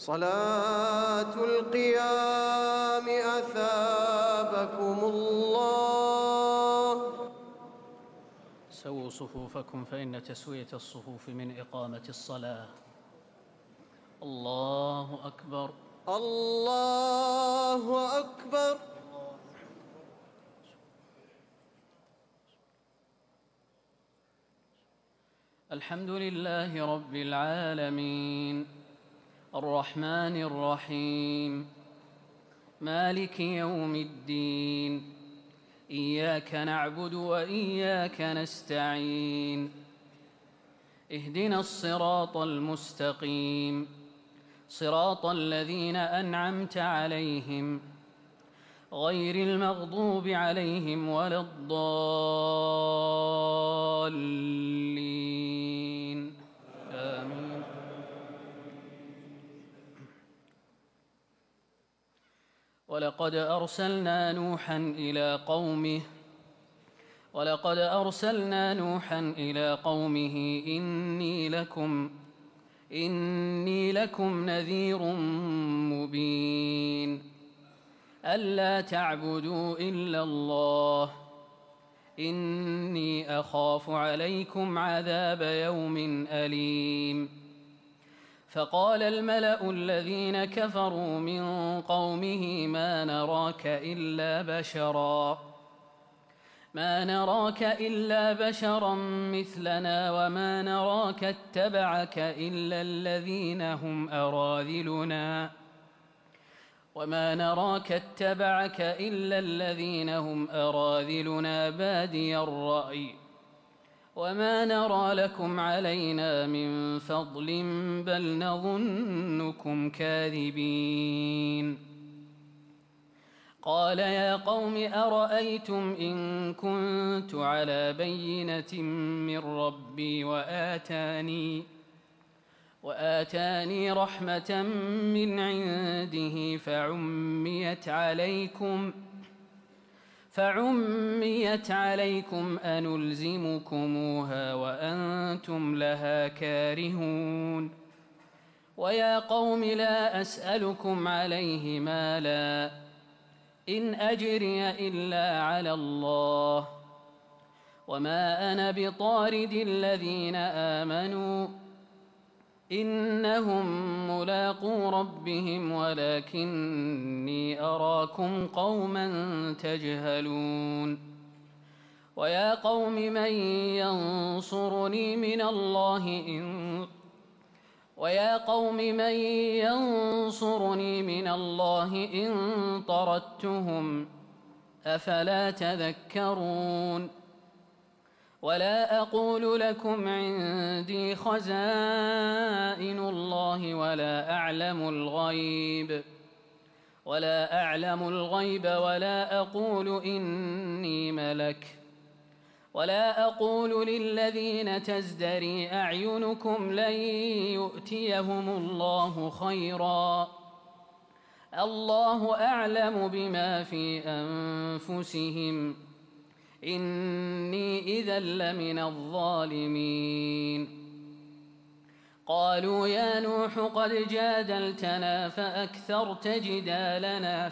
صلاة القيام أثابكم الله. سووا صفوفكم فإن تسوية الصفوف من إقامة الصلاة. الله أكبر. الله أكبر. الحمد لله رب العالمين الرحمن الرحيم مالك يوم الدين إياك نعبد وإياك نستعين اهدنا الصراط المستقيم صراط الذين أنعمت عليهم غير المغضوب عليهم ولا الضالين آمين. ولقد أرسلنا نوحا إلى قومه إني لكم نذير مبين ألا تعبدوا إلا الله إني أخاف عليكم عذاب يوم أليم. فقال الملأ الذين كفروا من قومه ما نراك إلا بشرا مثلنا وما نراك اتبعك إلا الذين هم أراذلنا بادي الرأي وما نرى لكم علينا من فضل بل نظنكم كاذبين. قال يا قوم أرأيتم إن كنت على بينة من ربي وآتاني رحمة من عنده فعميت عليكم أنلزمكموها وأنتم لها كارهون. ويا قوم لا أسألكم عليه مالا إن أجري إلا على الله وما أنا بطارد الذين آمنوا إنهم ملاقو ربهم ولكني أراكم قوما تجهلون. ويا قوم من ينصرني من الله إن طردتهم أفلا تذكرون. ولا أقول لكم عندي خزائن الله ولا أعلم الغيب ولا أقول إني ملك ولا أقول للذين تزدري أعينكم لن يؤتيهم الله خيرا الله أعلم بما في أنفسهم إني إذا لمن الظالمين. قالوا يا نوح قد جادلتنا فأكثرت جدالنا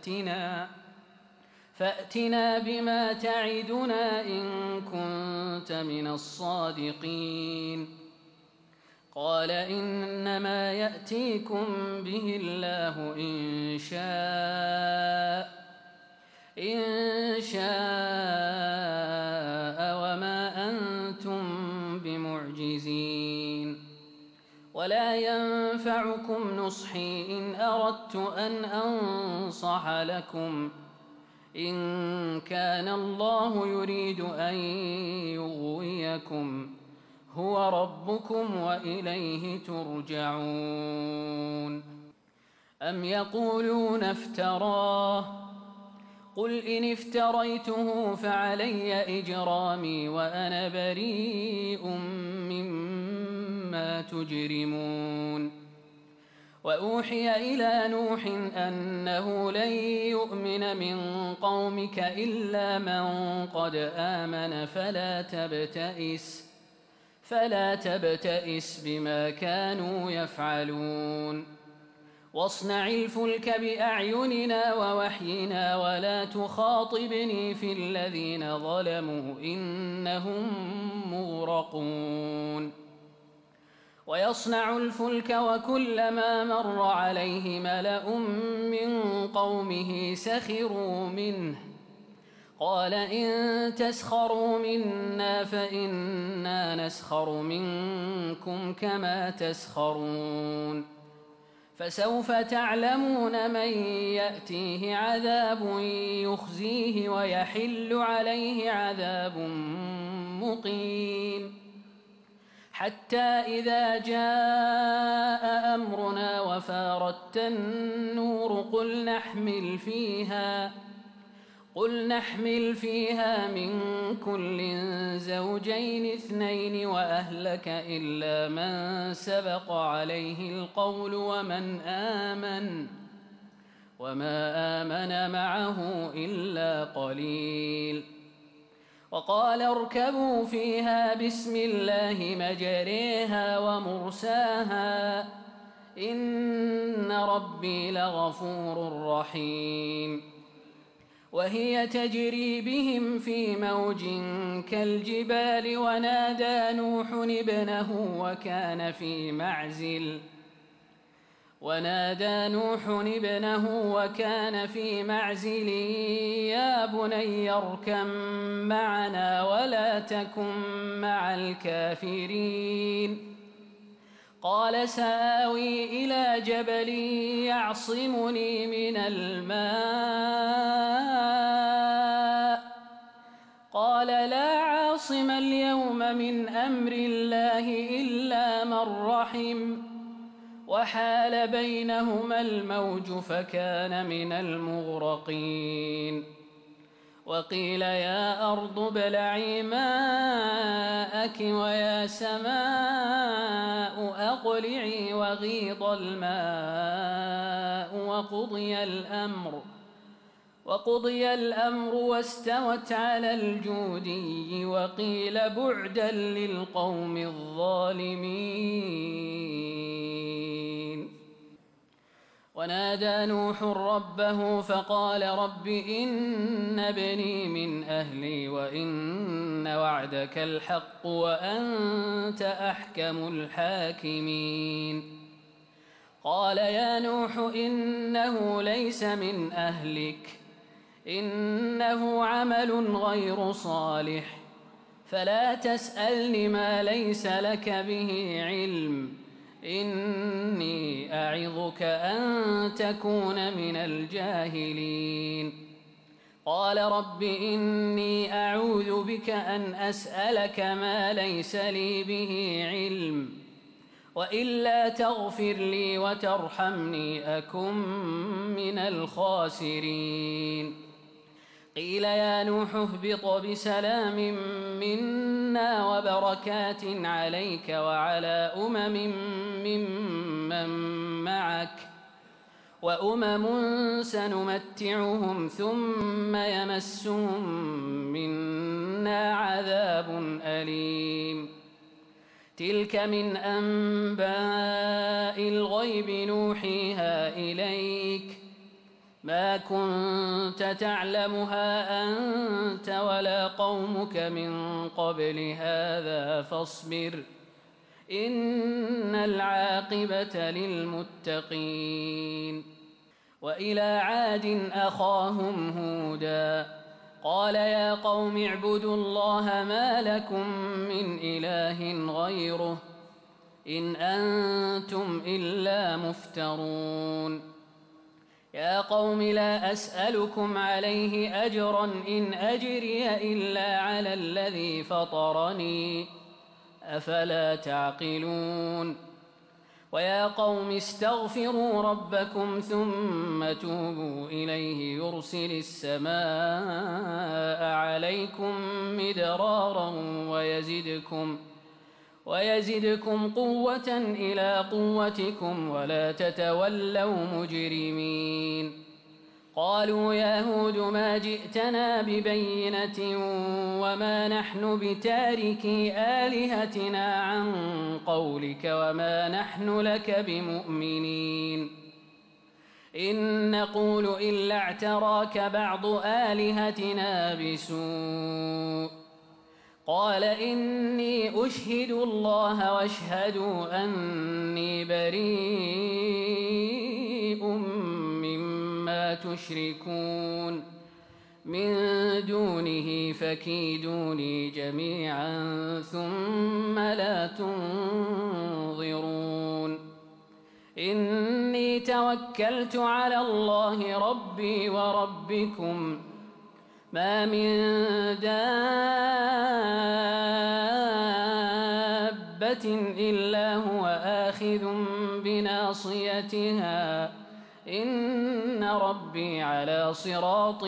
فأتنا بما تعدنا إن كنت من الصادقين. قال إنما يأتيكم به الله إن شاء وما أنتم بمعجزين. ولا ينفعكم نصحي إن أردت أن أنصح لكم إن كان الله يريد أن يغويكم هو ربكم وإليه ترجعون. أم يقولون افتراه قل إن افتريته فعلي إجرامي وأنا بريء مما تجرمون. وأوحي إلى نوح أنه لن يؤمن من قومك إلا من قد آمن فلا تبتئس بما كانوا يفعلون. واصنع الفلك بأعيننا ووحينا ولا تخاطبني في الذين ظلموا إنهم مغرقون ويصنع الفلك وكلما مر عليه ملأ من قومه سخروا منه قال إن تسخروا منا فإنا نسخر منكم كما تسخرون فسوف تعلمون من يأتيه عذاب يخزيه ويحل عليه عذاب مقيم حتى إذا جاء أمرنا وفارت النور قل نحمل فيها من كل زوجين اثنين وأهلك إلا من سبق عليه القول وما آمن معه إلا قليل وقال اركبوا فيها بسم الله مجريها ومرساها إن ربي لغفور رحيم وهي تجري بهم في موج كالجبال ونادى نوح ابنه وكان في معزل يا بني اركب معنا ولا تكن مع الكافرين قال سآوي إلى جبل يعصمني من الماء قال لا عاصم اليوم من أمر الله إلا من رحم وحال بينهما الموج فكان من المغرقين وقيل يا أرض ابلعي ماءك ويا سماء أقلعي وغيض الماء وقضي الأمر واستوت على الجودي وقيل بعدا للقوم الظالمين ونادى نوح ربه فقال رب إن ابني من أهلي وإن وعدك الحق وأنت أحكم الحاكمين قال يا نوح إنه ليس من أهلك إنه عمل غير صالح فلا تسألني ما ليس لك به علم إني أعظك أن تكون من الجاهلين قال رب إني أعوذ بك أن أسألك ما ليس لي به علم وإلا تغفر لي وترحمني أكن من الخاسرين قيل يا نوح اهبط بسلام منا وبركات عليك وعلى ممن معك وأمم سنمتعهم ثم يمسهم منا عذاب أليم تلك من أنباء الغيب نوحيها إليك ما كنت تعلمها أنت ولا قومك من قبل هذا فاصبر إن العاقبة للمتقين وإلى عاد أخاهم هودا قال يا قوم اعبدوا الله ما لكم من إله غيره إن أنتم إلا مفترون يا قوم لا أسألكم عليه أجرا إن أجري إلا على الذي فطرني أفلا تعقلون ويا قوم استغفروا ربكم ثم توبوا إليه يرسل السماء عليكم مدرارا ويزدكم قوة إلى قوتكم ولا تتولوا مجرمين قالوا يا هود ما جئتنا ببينة وما نحن بتاركي آلهتنا عن قولك وما نحن لك بمؤمنين نقول إلا اعتراك بعض آلهتنا بسوء قال إني أشهد الله واشهدوا أني بريء مما تشركون من دونه فكيدوني جميعا ثم لا تنظرون إني توكلت على الله ربي وربكم ما من دابة إلا هو آخذ بناصيتها إن ربي على صراط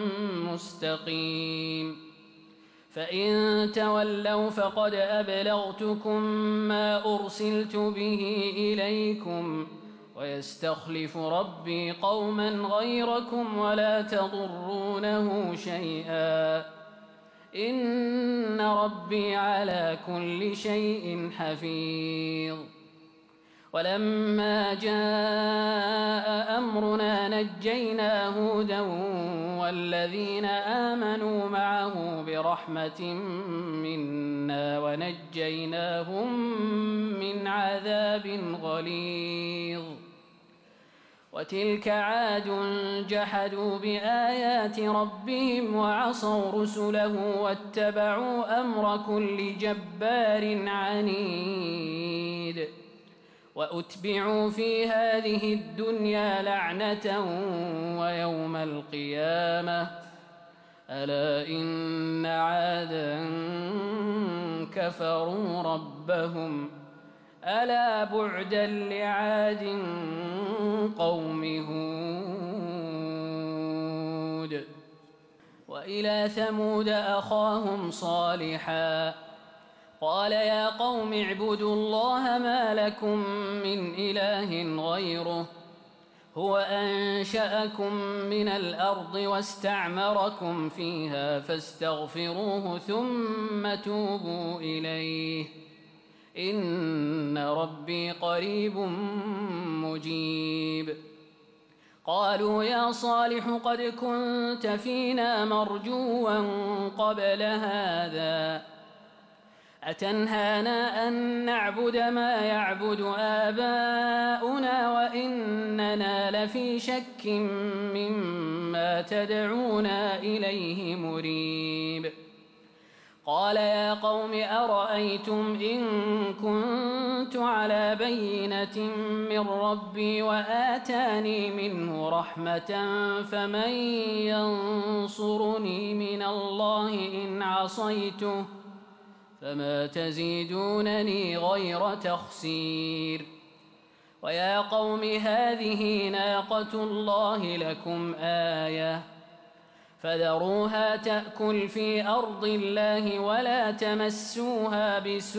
مستقيم فإن تولوا فقد أبلغتكم ما أرسلت به إليكم ويستخلف ربي قوما غيركم ولا تضرونه شيئا إن ربي على كل شيء حفيظ ولما جاء أمرنا نجينا هودا والذين آمنوا معه برحمة منا ونجيناهم من عذاب غليظ وتلك عاد جحدوا بآيات ربهم وعصوا رسله واتبعوا أمر كل جبار عنيد وأتبعوا في هذه الدنيا لعنة ويوم القيامة ألا إن عادا كفروا ربهم ألا بعدا لعاد قوم هود وإلى ثمود أخاهم صالحا قال يا قوم اعبدوا الله ما لكم من إله غيره هو أنشأكم من الأرض واستعمركم فيها فاستغفروه ثم توبوا إليه إن ربي قريب مجيب قالوا يا صالح قد كنت فينا مرجوا قبل هذا أتنهانا أن نعبد ما يعبد آباؤنا وإننا لفي شك مما تدعونا إليه مريب قال يا قوم أرأيتم إن كنت على بينة من ربي وآتاني منه رحمة فمن ينصرني من الله إن عصيته فما تزيدونني غير تخسير ويا قوم هذه ناقة الله لكم آية فذروها تأكل في أرض الله ولا تمسوها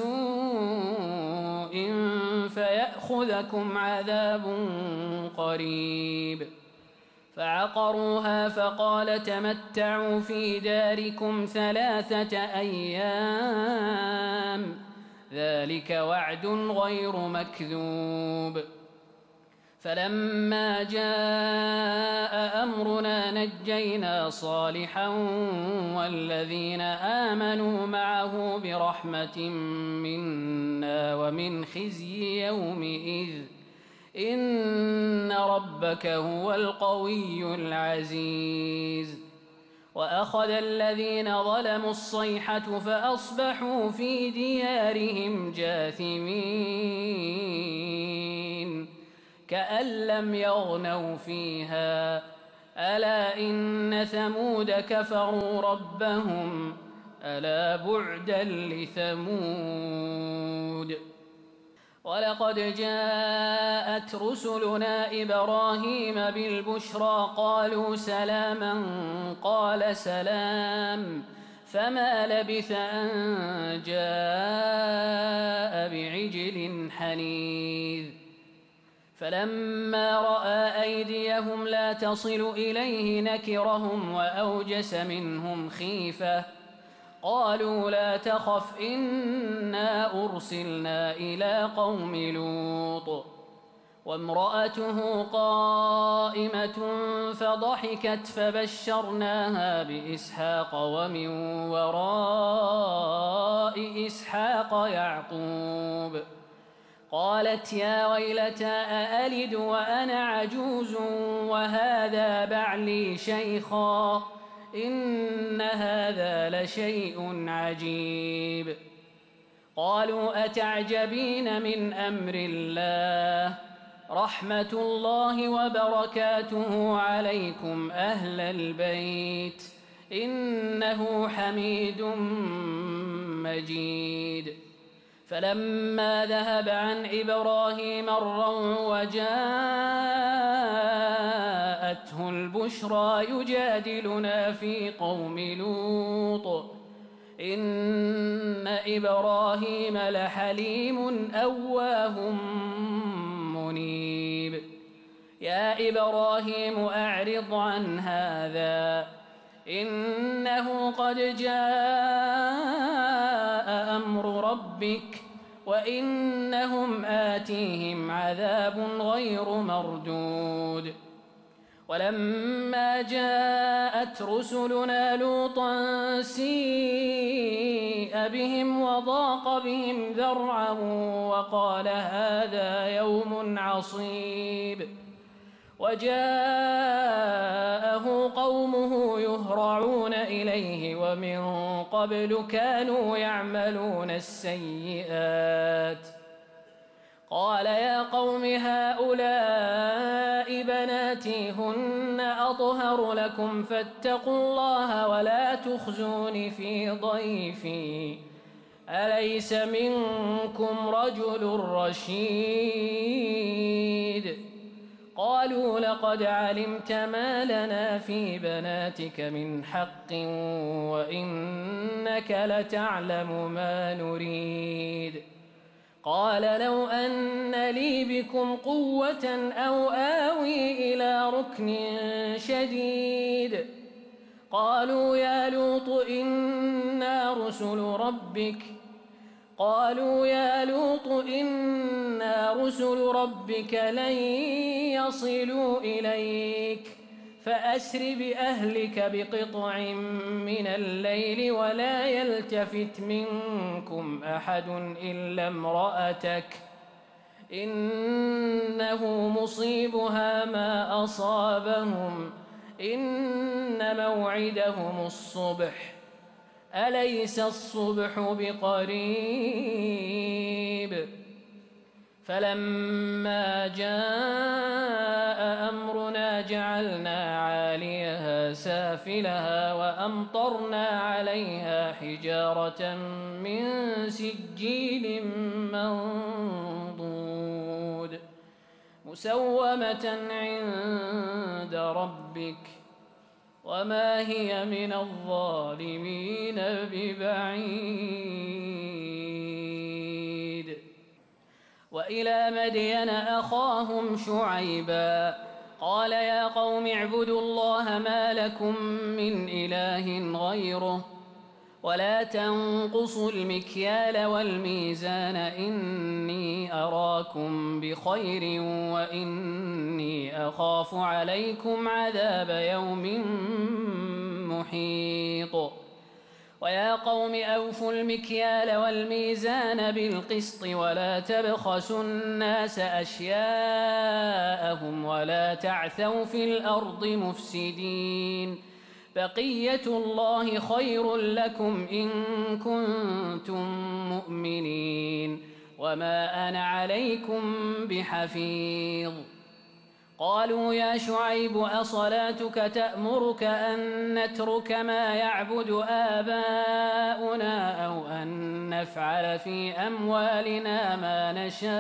بسوء فيأخذكم عذاب قريب فعقروها فقال تمتعوا في داركم 3 أيام ذلك وعد غير مكذوب فلما جاء أمرنا نجينا صالحا والذين آمنوا معه برحمة منا ومن خزي يومئذ إن ربك هو القوي العزيز وأخذ الذين ظلموا الصيحة فأصبحوا في ديارهم جاثمين كأن لم يغنوا فيها ألا إن ثمود كفروا ربهم ألا بعدا لثمود ولقد جاءت رسلنا إبراهيم بالبشرى قالوا سلاما قال سلام فما لبث أن جاء بعجل حنيذ فلما رأى أيديهم لا تصل إليه نكرهم وأوجس منهم خيفة قالوا لا تخف إنا أرسلنا إلى قوم لوط وامرأته قائمة فضحكت فبشرناها بإسحاق ومن وراء إسحاق يعقوب قالت يا ويلتى أألد وأنا عجوز وهذا بعلي شيخا إن هذا لشيء عجيب قالوا أتعجبين من أمر الله رحمة الله وبركاته عليكم أهل البيت إنه حميد مجيد فلما ذهب عن إبراهيم الروع وجاءته البشرى يجادلنا في قوم لوط إن إبراهيم لحليم أواه منيب يا إبراهيم أعرض عن هذا إنه قد جاء أمر ربك وإنهم آتيهم عذاب غير مردود ولما جاءت رسلنا لوطا سيء بهم وضاق بهم ذرعا وقال هذا يوم عصيب وجاءه قومه يهرعون إليه ومن قبل كانوا يعملون السيئات قال يا قوم هؤلاء بناتي هن أطهر لكم فاتقوا الله ولا تخزون في ضيفي أليس منكم رجل رشيد قالوا لقد علمت ما لنا في بناتك من حق وإنك لتعلم ما نريد قال لو أن لي بكم قوة أو آوي إلى ركن شديد قالوا يا لوط إنا رسل ربك لن يصلوا إليك فأسر بأهلك بقطع من الليل ولا يلتفت منكم أحد إلا امرأتك إنه مصيبها ما أصابهم إن موعدهم الصبح أليس الصبح بقريب فلما جاء أمرنا جعلنا عاليها سافلها وأمطرنا عليها حجارة من سجيل منضود مسومة عند ربك وما هي من الظالمين ببعيد وإلى مدين أخاهم شعيبا قال يا قوم اعبدوا الله ما لكم من إله غيره ولا تنقصوا المكيال والميزان إني أراكم بخير وإني أخاف عليكم عذاب يوم محيط ويا قوم أوفوا المكيال والميزان بالقسط ولا تبخسوا الناس أشياءهم ولا تعثوا في الأرض مفسدين بقية الله خير لكم إن كنتم مؤمنين وما أنا عليكم بحفيظ قالوا يا شعيب أصلاتك تأمرك أن نترك ما يعبد آباؤنا أو أن نفعل في أموالنا ما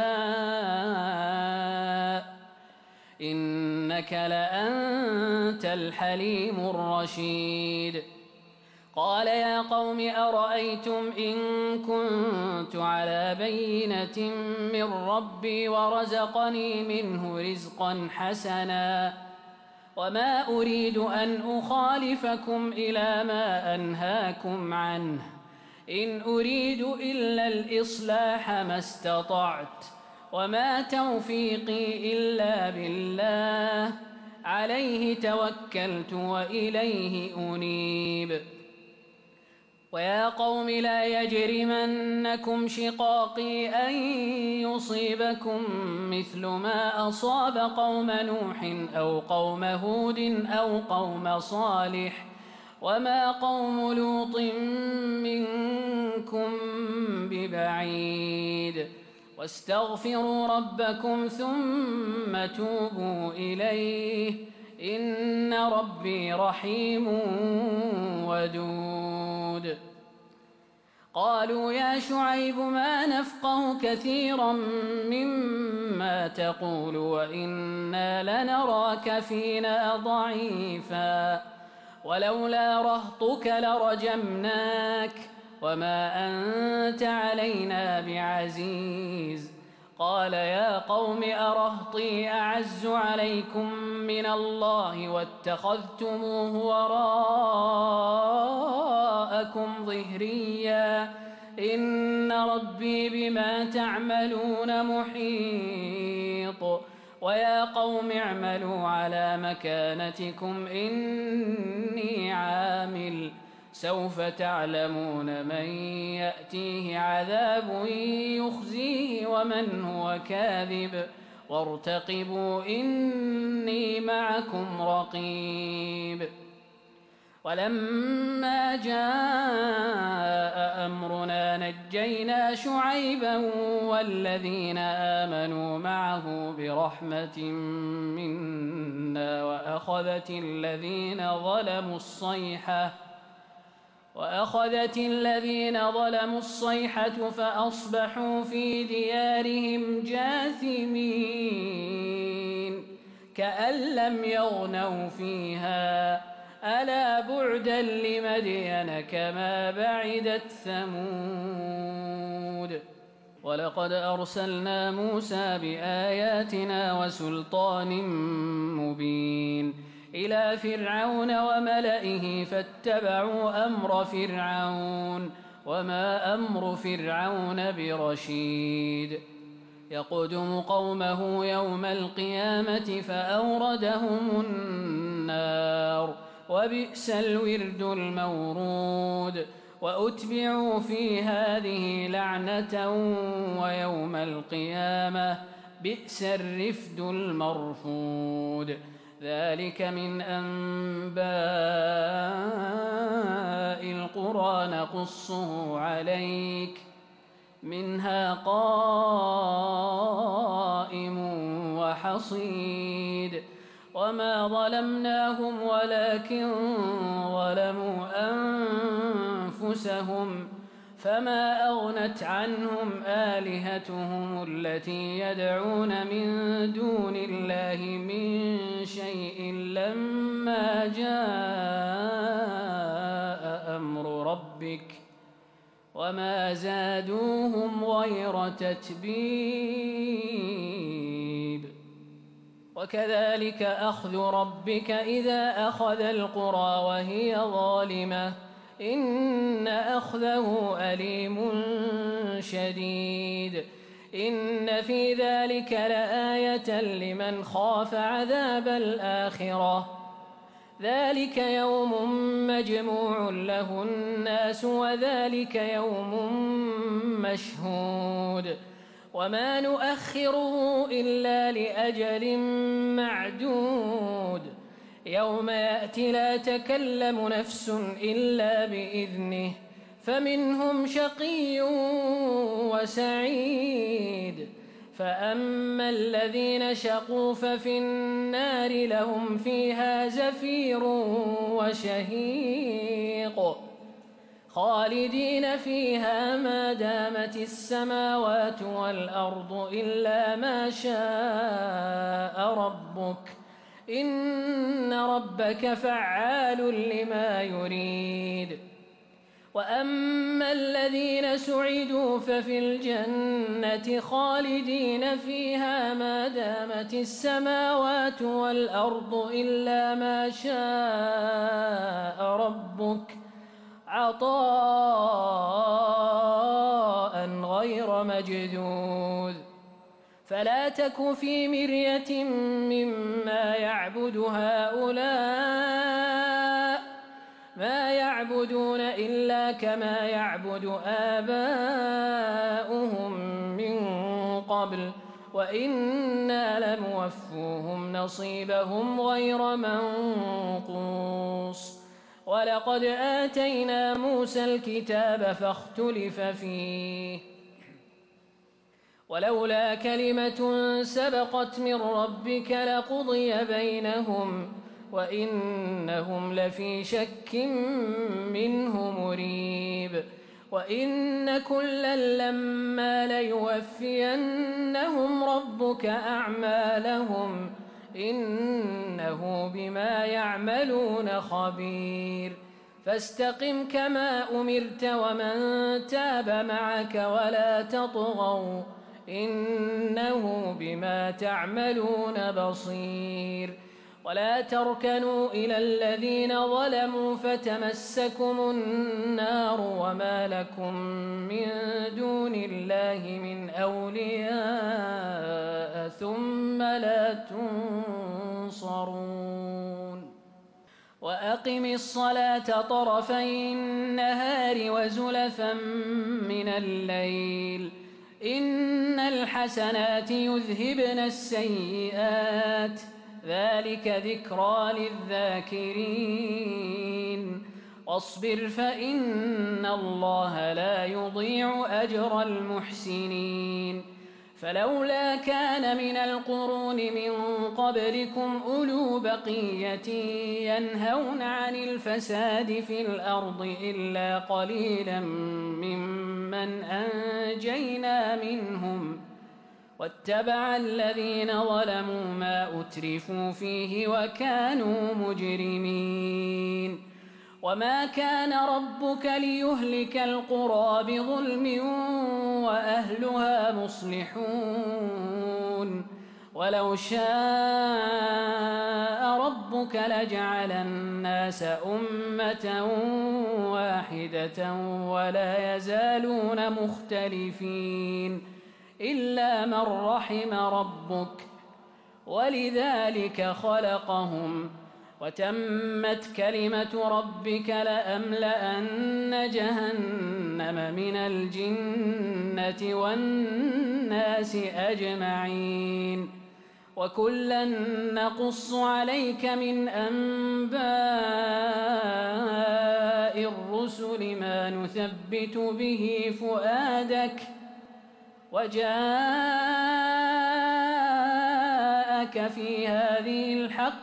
نشاء إنك لأنت الحليم الرشيد قال يا قوم أرأيتم إن كنت على بينة من ربي ورزقني منه رزقا حسنا وما أريد أن أخالفكم إلى ما أنهاكم عنه إن أريد إلا الإصلاح ما استطعت وما توفيقي إلا بالله عليه توكلت وإليه أنيب ويا قوم لا يجرمنكم شقاقي أن يصيبكم مثل ما أصاب قوم نوح أو قوم هود أو قوم صالح وما قوم لوط منكم ببعيد واستغفروا ربكم ثم توبوا إليه إن ربي رحيم ودود قالوا يا شعيب ما نفقه كثيرا مما تقول وإنا لنراك فينا ضعيفا ولولا رهطك لرجمناك وما أنت علينا بعزيز قال يا قوم أرهطي أعز عليكم من الله واتخذتموه وراءكم ظهريا إن ربي بما تعملون محيط ويا قوم اعملوا على مكانتكم إني عامل سوف تعلمون من يأتيه عذاب يخزيه ومن هو كاذب وارتقبوا إني معكم رقيب ولما جاء أمرنا نجينا شعيبا والذين آمنوا معه برحمة منا وأخذت الذين ظلموا الصيحة فأصبحوا في ديارهم جاثمين كأن لم يغنوا فيها ألا بعدا لمدين كما بعدت ثمود ولقد أرسلنا موسى بآياتنا وسلطان مبين إلى فرعون وملئه فاتبعوا أمر فرعون وما أمر فرعون برشيد يقدم قومه يوم القيامة فأوردهم النار وبئس الورد المورود وأتبعوا في هذه لعنة ويوم القيامة بئس الرفد المرفود ذلك من أنباء القرى نقصه عليك منها قائم وحصيد وما ظلمناهم ولكن ظلموا أنفسهم فما أغنت عنهم آلهتهم التي يدعون من دون الله من شيء لما جاء أمر ربك وما زادوهم غير تتبيب وكذلك أخذ ربك إذا أخذ القرى وهي ظالمة إن أخذه أليم شديد إن في ذلك لآية لمن خاف عذاب الآخرة ذلك يوم مجموع له الناس وذلك يوم مشهود وما نؤخره إلا لأجل معدود يوم يأتي لا تكلم نفس إلا بإذنه فمنهم شقي وسعيد فأما الذين شقوا ففي النار لهم فيها زفير وشهيق خالدين فيها ما دامت السماوات والأرض إلا ما شاء ربك إن ربك فعال لما يريد وأما الذين سعدوا ففي الجنة خالدين فيها ما دامت السماوات والأرض إلا ما شاء ربك عطاء غير مجدود فلا تك في مرية مما يعبد هؤلاء ما يعبدون إلا كما يعبد آباؤهم من قبل وإنا لموفوهم نصيبهم غير منقوص ولقد آتينا موسى الكتاب فاختلف فيه ولولا كلمة سبقت من ربك لقضي بينهم وإنهم لفي شك منه مريب وإن كلا لما ليوفينهم ربك أعمالهم إنه بما يعملون خبير فاستقم كما أمرت ومن تاب معك ولا تطغوا إنه بما تعملون بصير ولا تركنوا إلى الذين ظلموا فتمسكم النار وما لكم من دون الله من أولياء ثم لا تنصرون وأقم الصلاة طرفي النهار وزلفا من الليل إن الحسنات يذهبن السيئات ذلك ذكرى للذاكرين واصبر فإن الله لا يضيع أجر المحسنين فلولا كان من القرون من قبلكم أولو بقية ينهون عن الفساد في الأرض إلا قليلا ممن أنجينا منهم واتبع الذين ظلموا ما أترفوا فيه وكانوا مجرمين وما كان ربك ليهلك القرى بظلم وأهلها مصلحون ولو شاء ربك لجعل الناس أمة واحدة ولا يزالون مختلفين إلا من رحم ربك ولذلك خلقهم وتمت كلمة ربك لأملأن جهنم من الجنة والناس أجمعين وكلا نقص عليك من أنباء الرسل ما نثبت به فؤادك وجاءك في هذه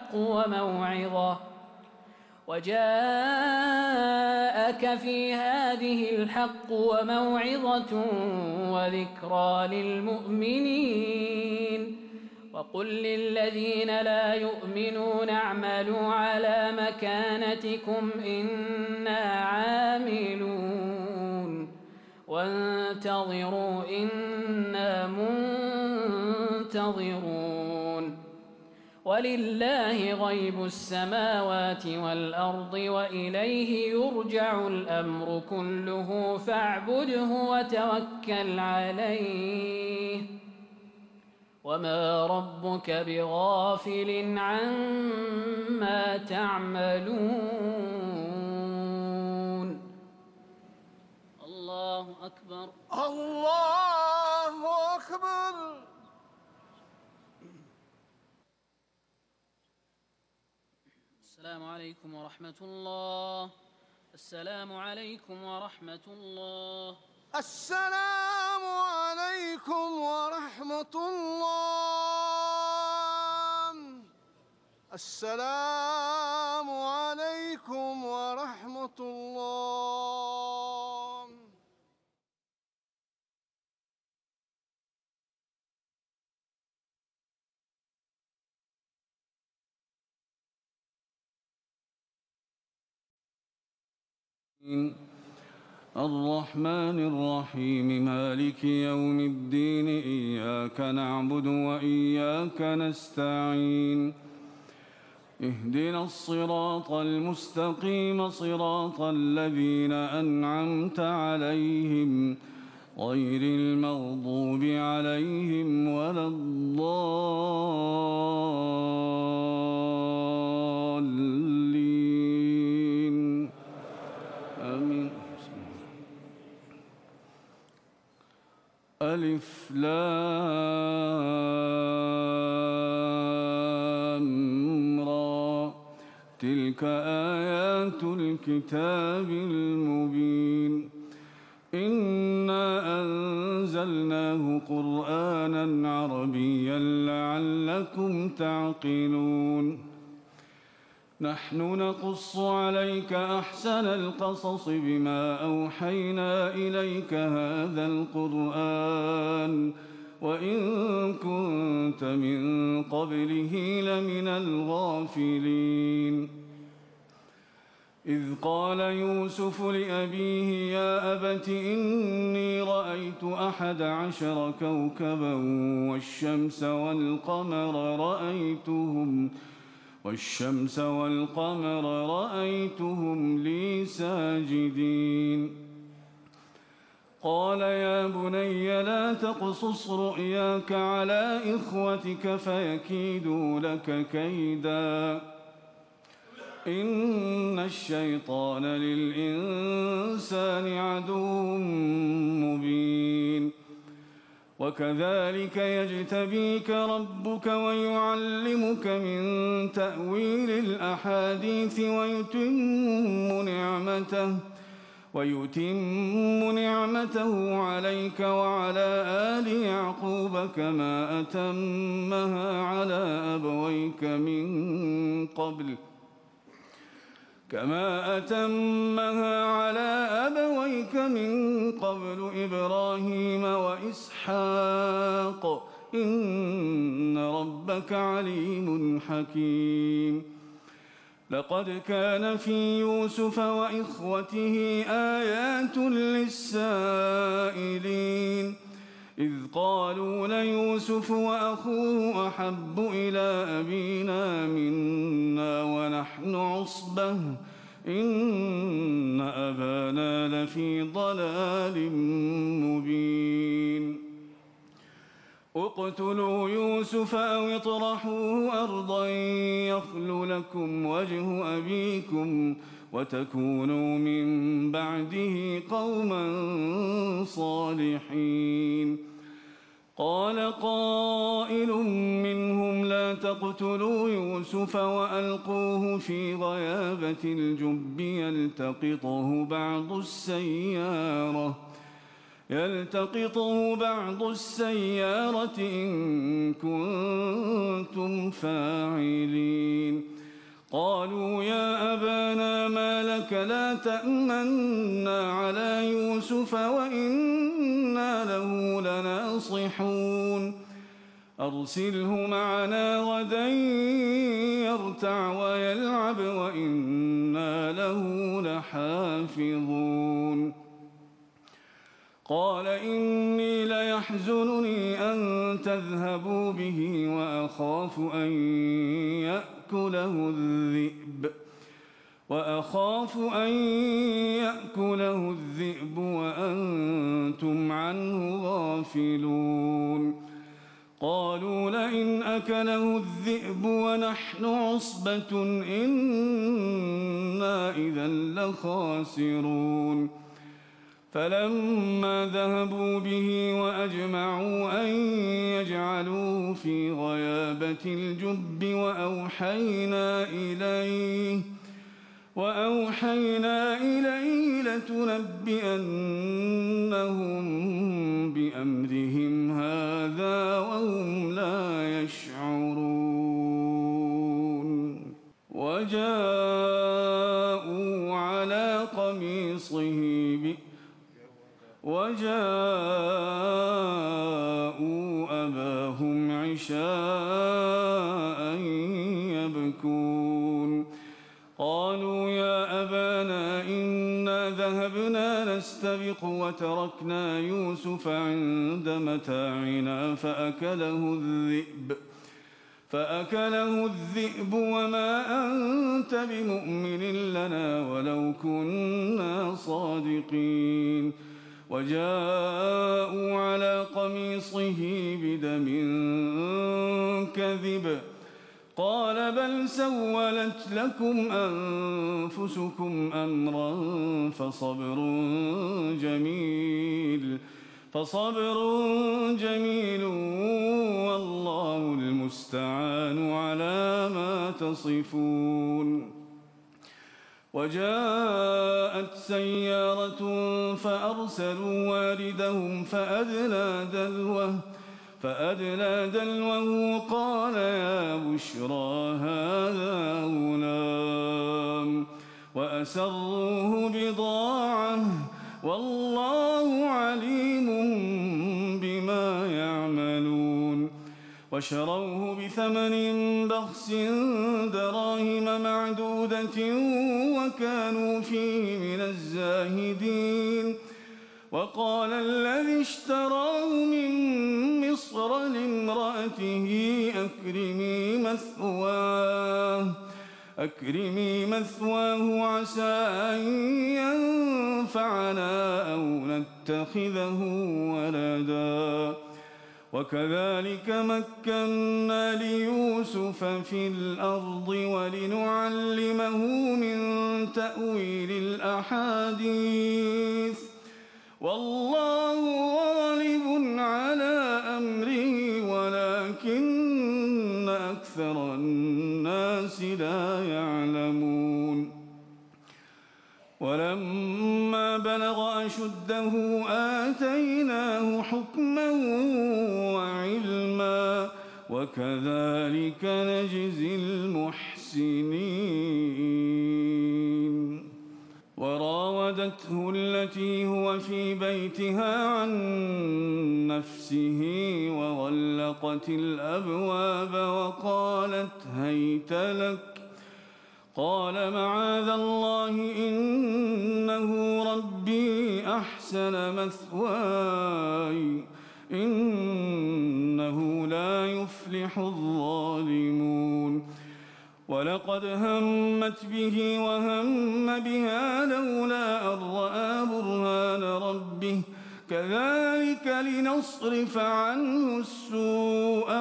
الحق وموعظة وذكرى للمؤمنين وقل للذين لا يؤمنون اعملوا على مكانتكم إنا عاملون وانتظروا إنا منتظرون ولله غيب السماوات والأرض وإليه يرجع الأمر كله فاعبده وتوكل عليه وما ربك بغافل عما تعملون الله أكبر الله أكبر. السلام عليكم ورحمة الله. السلام عليكم ورحمة الله. السلام عليكم ورحمة الله. السلام عليكم ورحمة الله. الرحمن الرحيم مالك يوم الدين إياك نعبد وإياك نستعين اهدنا الصراط المستقيم صراط الذين أنعمت عليهم غير المغضوب عليهم ولا الضالين آمين. ألف لام را تلك آيات الكتاب المبين إنا أنزلناه قرآنا عربيا لعلكم تعقلون نحن نقص عليك أحسن القصص بما أوحينا إليك هذا القرآن وإن كنت من قبله لمن الغافلين إذ قال يوسف لأبيه يا أبت إني رأيت 11 كوكبا والشمس والقمر رأيتهم لي ساجدين قال يا بني لا تقصص رؤياك على إخوتك فيكيدوا لك كيدا إن الشيطان للإنسان عدو مبين وكذلك يجتبيك ربك ويعلمك من تأويل الأحاديث ويتم نعمته عليك وعلى آل يعقوب كما أتمها على أبويك من قبل إبراهيم وإسحاق إن ربك عليم حكيم لقد كان في يوسف وإخوته آيات للسائلين إذ قالوا ليوسف وأخوه أحب إلى أبينا منا ونحن عصبة إن أبانا لفي ضلال مبين اقتلوا يوسف أو اطرحوه أرضا يخل لكم وجه أبيكم وتكونوا من بعده قوما صالحين قال قائل منهم لا تقتلوا يوسف وألقوه في غيابة الجب يلتقطه بعض السيارة إن كنتم فاعلين قالوا يا أبانا ما لك لا تأمنا على يوسف وإنا له لناصحون أرسله معنا غدا يرتع ويلعب وإنا له لحافظون قال إني ليحزنني أن تذهبوا به وأخاف أن يأكله الذئب وأنتم عنه غافلون قالوا لئن أكله الذئب ونحن عصبة إنا إذا لخاسرون فلما ذهبوا به وأجمعوا أن يجعلوه في غيابة الجب وأوحينا إليه لتنبئنهم بأمرهم هذا وهم لا يشعرون وجاءوا أباهم عشاء يبكون قالوا يا أبانا إنا ذهبنا نستبق وتركنا يوسف عند متاعنا فأكله الذئب وما أنت بمؤمن لنا ولو كنا صادقين وجاءوا على قميصه بدم كذب قال بل سولت لكم أنفسكم أمرا فصبر جميل والله المستعان على ما تصفون. وجاءت سيارة فأرسلوا واردهم فأدلى دلوه قال يا بشرى هذا غلام وأسروه بضاعة والله عليم بما يعملون. وشروه بثمن بخس دراهم معدودة وكانوا فيه من الزاهدين. وقال الذي اشتراه من مصر لامرأته أكرمي مثواه عسى أن ينفعنا أو نتخذه ولدا. وكذلك مكنا ليوسف في الأرض ولنعلمه من تأويل الأحاديث والله غالب على أمره ولكن أكثر الناس لا يعلمون. ولما بلغ أشده آتيناه حكما وعلما وكذلك نجزي المحسنين. وراودته التي هو في بيتها عن نفسه وغلقت الأبواب وقالت هيت لك قال معاذ الله إنه ربي أحسن مثواي إنه لا يفلح الظالمون. ولقد همت به وهم بها لولا أن رأى برهان ربه كذلك لنصرف عنه السوء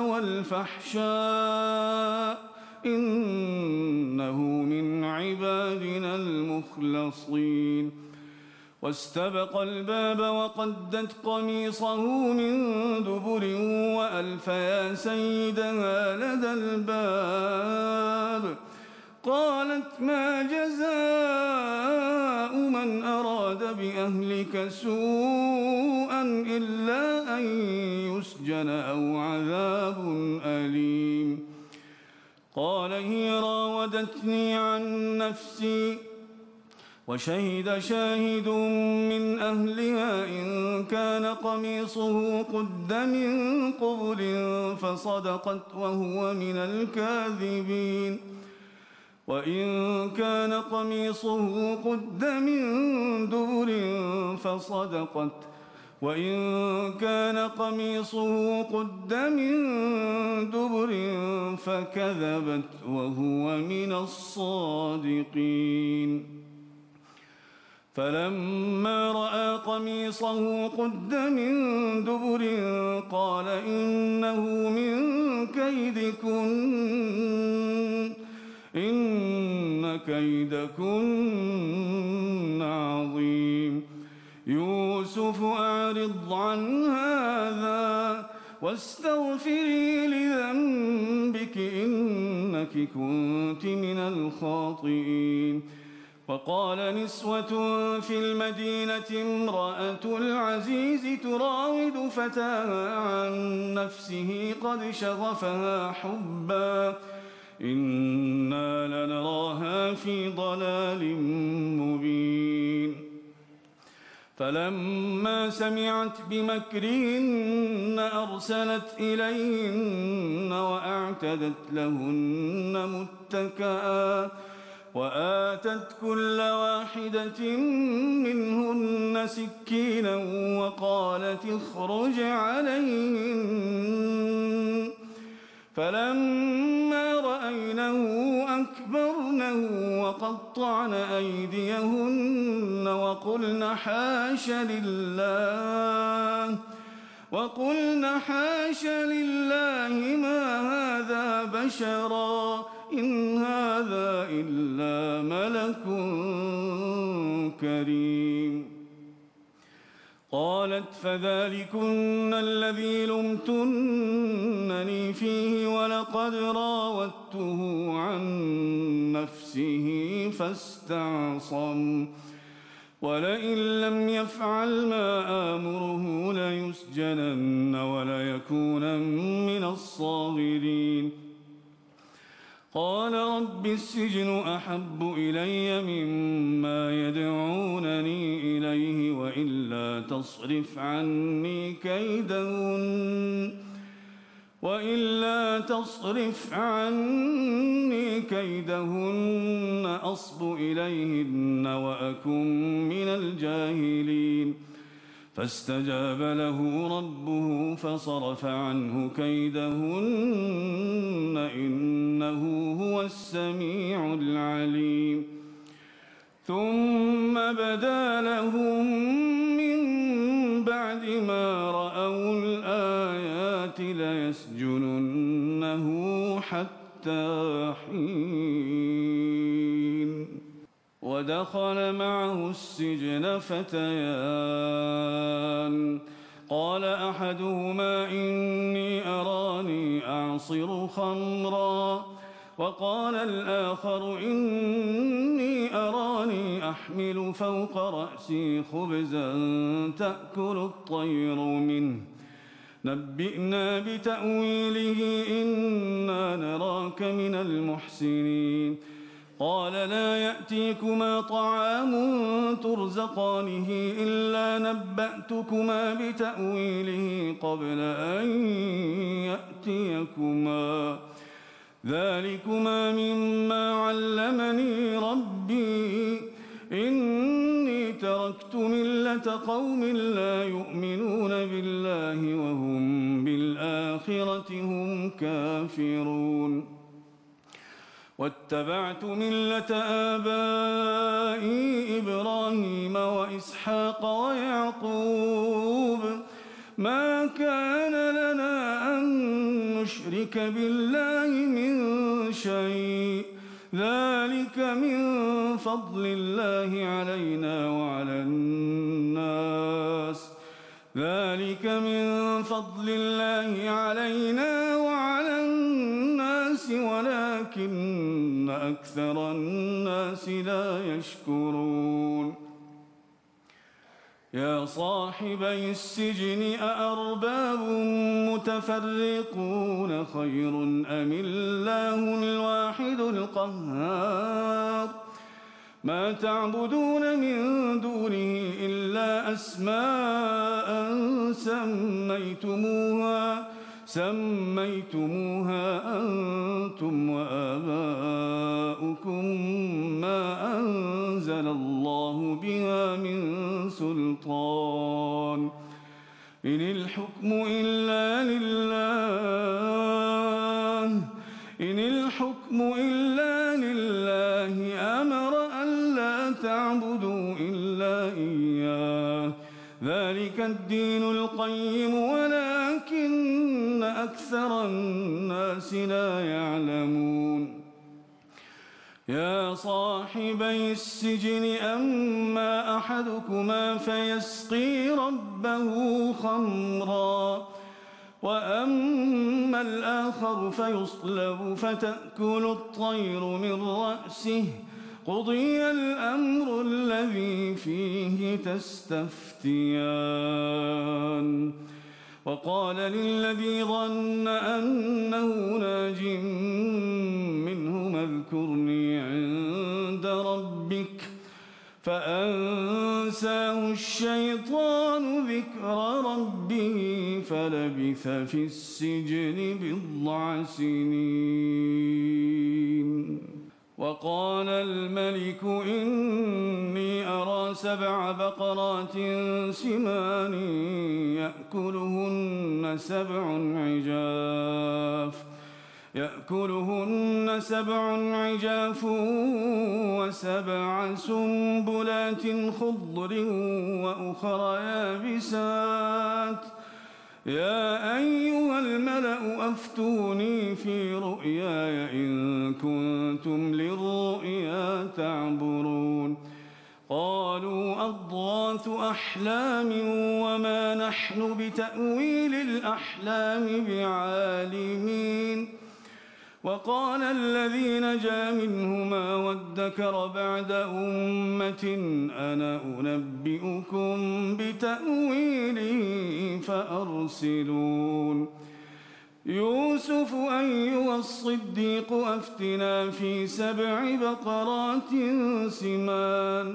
والفحشاء إنه من عبادنا المخلصين. واستبق الباب وقدت قميصه من دبر وألف يا سيدها لدى الباب قالت ما جزاء من أراد بأهلك سوءا إلا أن يسجن أو عذاب أليم. قال هي راودتني عن نفسي وشهد شاهد من أهلها إن كان قميصه قد من قبل فصدقت وهو من الكاذبين. وإن كان قميصه قد من دبر فصدقت وإن كان قميصه قد من دبر فكذبت وهو من الصادقين. فلما رأى قميصه قد من دبر قال إنه من كيدكن إن كيدكن عظيم. يوسف أعرض عن هذا واستغفري لذنبك إنك كنت من الخاطئين. وقال نسوة في المدينة امرأة العزيز تراود فتاها عن نفسه قد شغفها حبا إنا لنراها في ضلال مبين. فلما سمعت بمكرهن أرسلت إليهن وأعتدت لهن متكئا وآتت كل واحدة منهن سكينا وقالت اخرج عليهن. فلما رأينه أكبرنه فقطعن أيديهن وقلن حاش لله ما هذا بشرا إن هذا إلا ملك كريم. قالت فذلكن الذي لمتنني فيه ولقد راودته عن نفسه فاستعصم ولئن لم يفعل ما آمره ليسجنن وليكونن من الصاغرين. قال رب السجن أحب إلي مما يدعونني إليه وإلا تصرف عني كيدهن أصب إليهن وأكن من الجاهلين. فاستجاب له ربه فصرف عنه كيدهن إنه هو السميع العليم. ثم بدا لهم من بعد ما رأوا الآيات ليسجننه حتى حين. ودخل معه السجن فتيان قال أحدهما إني أراني أعصر خمرا وقال الآخر إني أراني أحمل فوق رأسي خبزا تأكل الطير منه نبئنا بتأويله إنا نراك من المحسنين. قال لا يأتيكما طعام ترزقانه إلا نبأتكما بتأويله قبل أن يأتيكما ذلكما مما علمني ربي إني تركت ملة قوم لا يؤمنون بالله وهم بالآخرة هم كافرون. واتبعت ملة آبائي إبراهيم وإسحاق ويعقوب ما كان لنا أن نشرك بالله من شيء ذلك من فضل الله علينا وعلى الناس ولكن أكثر الناس لا يشكرون. يا صاحبي السجن أأرباب متفرقون خير أم الله الواحد القهار ما تعبدون من دونه إلا أسماء سميتموها أنتم وآباؤكم ما أنزل الله بها من سلطان إن الحكم إلا لله أمر ألا تعبدوا إلا إياه ذلك الدين القيم ولكن أكثر الناس لا يعلمون. يا صاحبي السجن أما أحدكما فيسقي ربه خمرا وأما الآخر فيصلب فتأكل الطير من رأسه قضي الأمر الذي فيه تستفتيان. وقال للذي ظن أنه ناج منهما اذكرني عند ربك فأنساه الشيطان ذكر ربه فلبث في السجن 10 سنين. وقال الملك إني أرى 7 بقرات سمان يأكلهن 7 عجاف يأكلهن 7 عجاف و7 سنبلات خضر وأخر يابسات يا أيها الملأ أفتوني في رؤياي إن كنتم للرؤيا تعبرون قالوا أضغاث أحلام وما نحن بتأويل الأحلام بعالمين وقال الذي نجا منهما وادكر بعد أمة أنا أنبئكم بتأويله فأرسلون يوسف أيها الصديق أفتنا في 7 بقرات سمان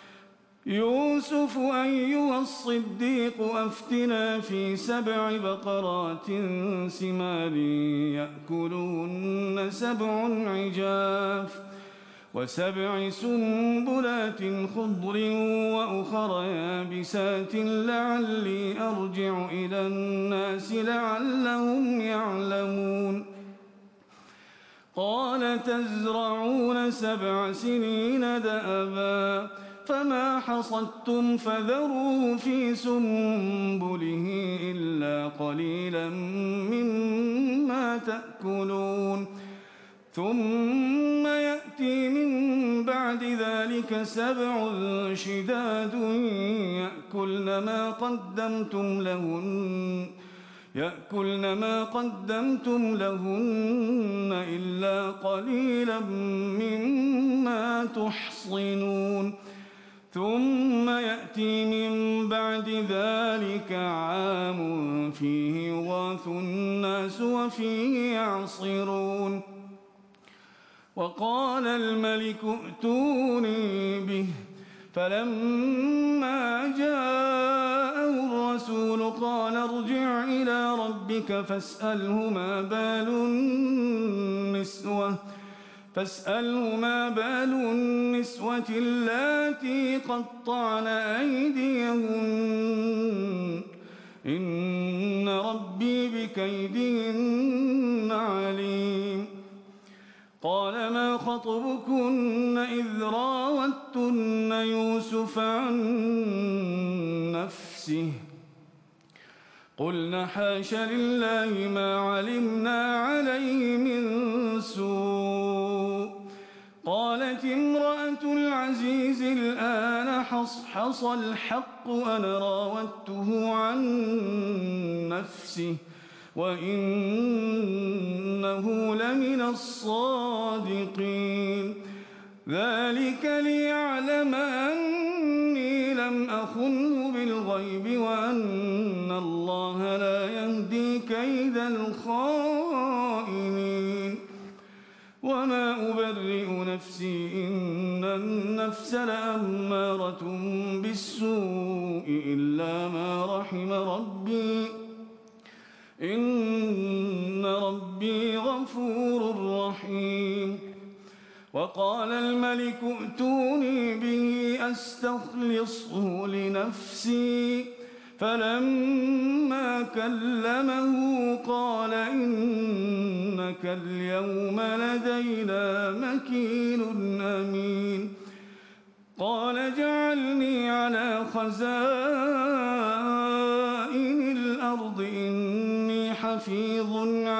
يوسف أيها الصديق أفتنا في 7 بقرات سمان يأكلهن 7 عجاف و7 سنبلات خضر وأخر يابسات لعلي أرجع إلى الناس لعلهم يعلمون قال تزرعون 7 سنين دأبا فما حصدتم فذروه في سنبله إلا قليلا مما تأكلون ثم يأتي من بعد ذلك 7 شداد يأكلن ما قدمتم لهن إلا قليلا مما تحصنون ثم يأتي من بعد ذلك عام فيه يغاث الناس وفيه يعصرون وقال الملك ائتوني به فلما جاءه الرسول قال ارجع إلى ربك فاسأله ما بال النسوة اللاتي قطعن أيديهن إن ربي بكيدهن عليم قال ما خطبكن إذ راوتن يوسف عن نفسه قلنا حاش لله ما علمنا عليه من سوء قالت امرأة العزيز الآن حصحص الحق أنا راودته عن نفسه وإنه لمن الصادقين ذلك ليعلم أني لم أخنه بالغيب وأن الله لا يهدي كيد الخائنين وما أبرئ نفسي إن النفس لأمارة بالسوء إلا ما رحم ربي إن ربي غفور رحيم وقال الملك ائتوني به أستخلصه لنفسي فلما كلمه قال إنك اليوم لدينا مكين أمين قال اجعلني على خزائن الأرض إني حفيظ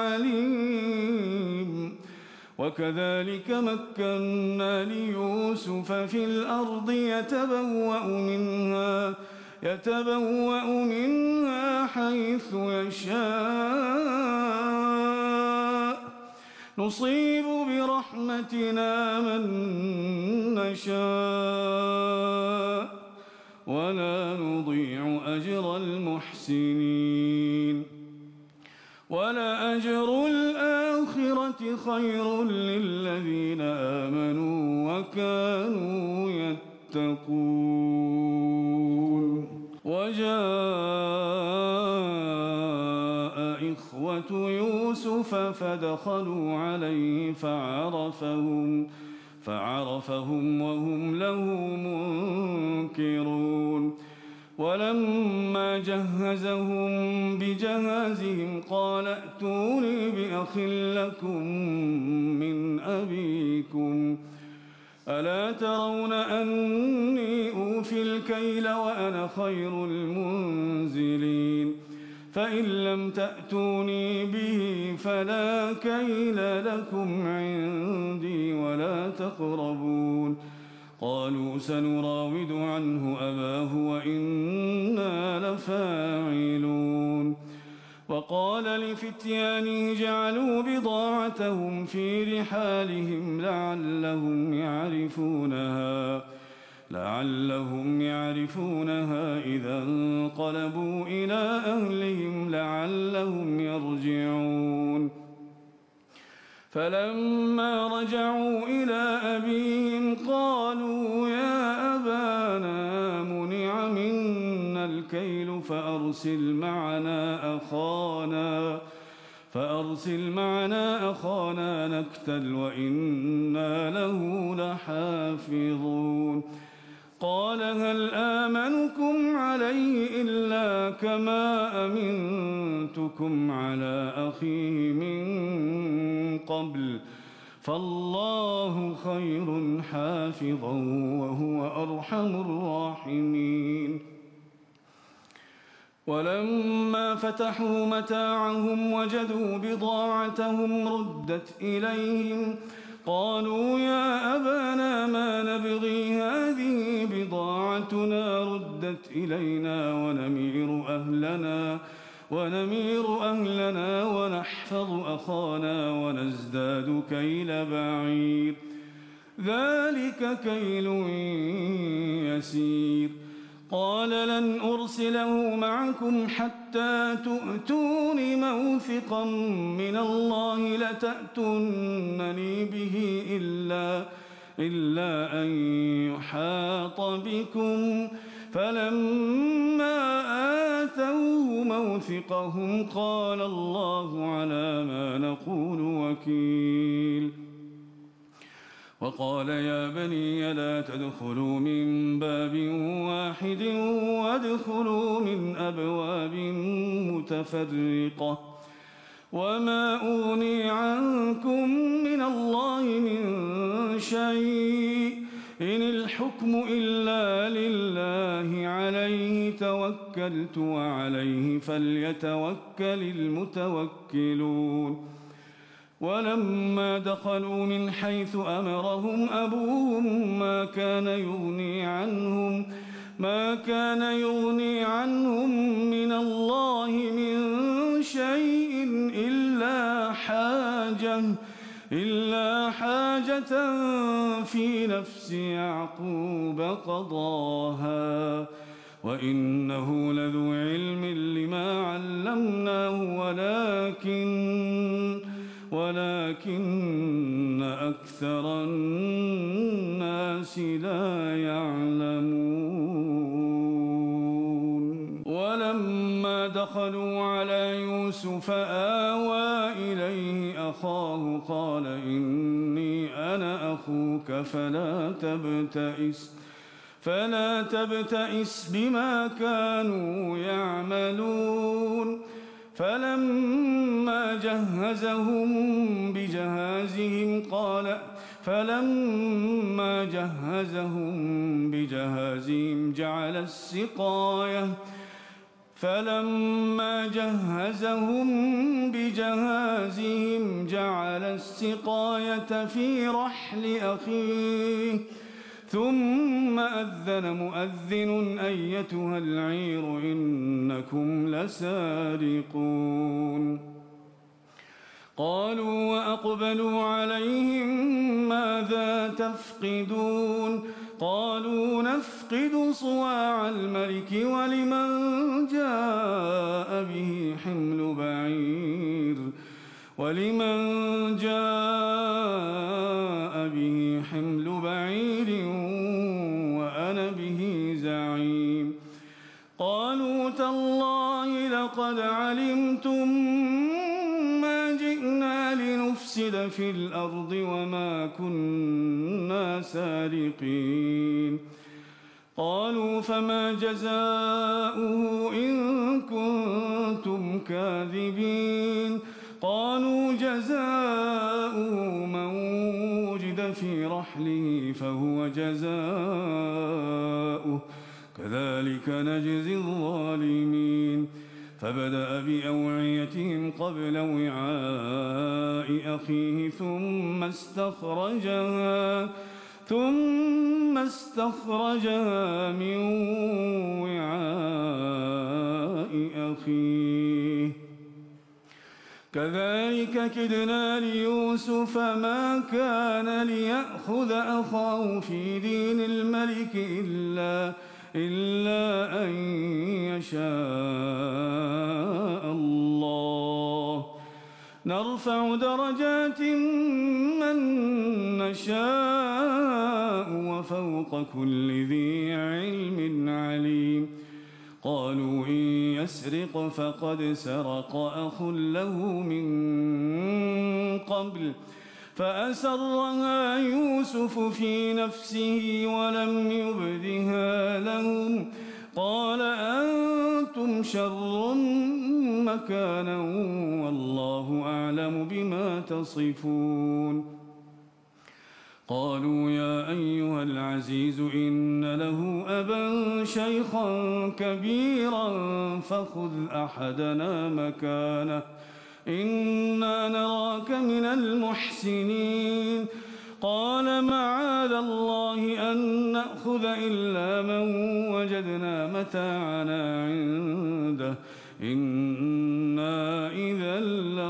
عليم وكذلك مكنا ليوسف في الأرض يتبوأ منها حيث يشاء نصيب برحمتنا من نشاء ولا نضيع أجر المحسنين ولأجر الآخرة خير للذين آمنوا وكانوا يتقون وجاء إخوة يوسف فدخلوا عليه فعرفهم وهم له منكرون ولما جهزهم بجهازهم قال ائتوني بأخ لكم من أبيكم ألا ترون أني أوفي الكيل وأنا خير المنزلين فإن لم تأتوني به فلا كيل لكم عندي ولا تقربون قالوا سنراود عنه أباه وإنا لفاعلون وقال لفتيانه جعلوا بضاعتهم في رحالهم لعلهم يعرفونها إذا انقلبوا إلى أهلهم لعلهم يرجعون فلما رجعوا إلى أبيهم قالوا يا أبانا منع منا الكيل فأرسل معنا أخانا نكتل وإنا له لحافظون قال هل آمنكم عليه إلا كما أمنتكم على أخيه من قبل فالله خير حافظا وهو أرحم الراحمين ولما فتحوا متاعهم وجدوا بضاعتهم ردت إليهم قالوا يا أبانا ما نبغي هذه بضاعتنا ردت إلينا ونمير أهلنا ونحفظ أخانا ونزداد كيل بعير ذلك كيل يسير قال لن أرسله معكم حتى تؤتون موثقا من الله لتأتونني به إلا أن يحاط بكم فلما آتوه موثقهم قال الله على ما نقول وكيل وقال يا بني لا تدخلوا من باب واحد وادخلوا من أبواب متفرقة وما أغني عنكم من الله من شيء إن الحكم إلا لله عليه توكلت وعليه فليتوكل المتوكلون ولما دخلوا من حيث أمرهم أبوهم ما كان يغني عنهم من الله من شيء إلا حاجة في نفس يعقوب قضاها وإنه لذو علم لما علمناه ولكن أكثر الناس لا يعلمون ولما دخلوا على يوسف آوى إليه أخاه قال إني أنا أخوك فلا تبتئس بما كانوا يعملون فلما جهزهم بجهازهم جعل السقاية في رحل أخيه ثم أذن مؤذن أيتها العير إنكم لسارقون قالوا وأقبلوا عليهم ماذا تفقدون قالوا نفقد صواع الملك ولمن جاء به حمل بعير وأنا به زعيم قالوا تالله لقد علمتم ما جئنا لنفسد في الأرض وما كنا سارقين قالوا فما جزاؤه إن كنتم كاذبين قالوا جزاؤه من وجد في رحله فهو جزاؤه كذلك نجزي الظالمين فبدأ بأوعيتهم قبل وعاء أخيه ثم استخرجها من وعاء أخيه كذلك كدنا ليوسف ما كان ليأخذ أخاه في دين الملك إلا أن يشاء الله نرفع درجات من نشاء وفوق كل ذي علم عليم قالوا إن يسرق فقد سرق أخ له من قبل فأسرها يوسف في نفسه ولم يبدها لهم قال أنتم شر مكانا والله أعلم بما تصفون قالوا يا أيها العزيز إن له أبا شيخا كبيرا فخذ أحدنا مكانه إنا نراك من المحسنين قال معاذ الله أن نأخذ إلا من وجدنا متاعنا عنده إنا إذا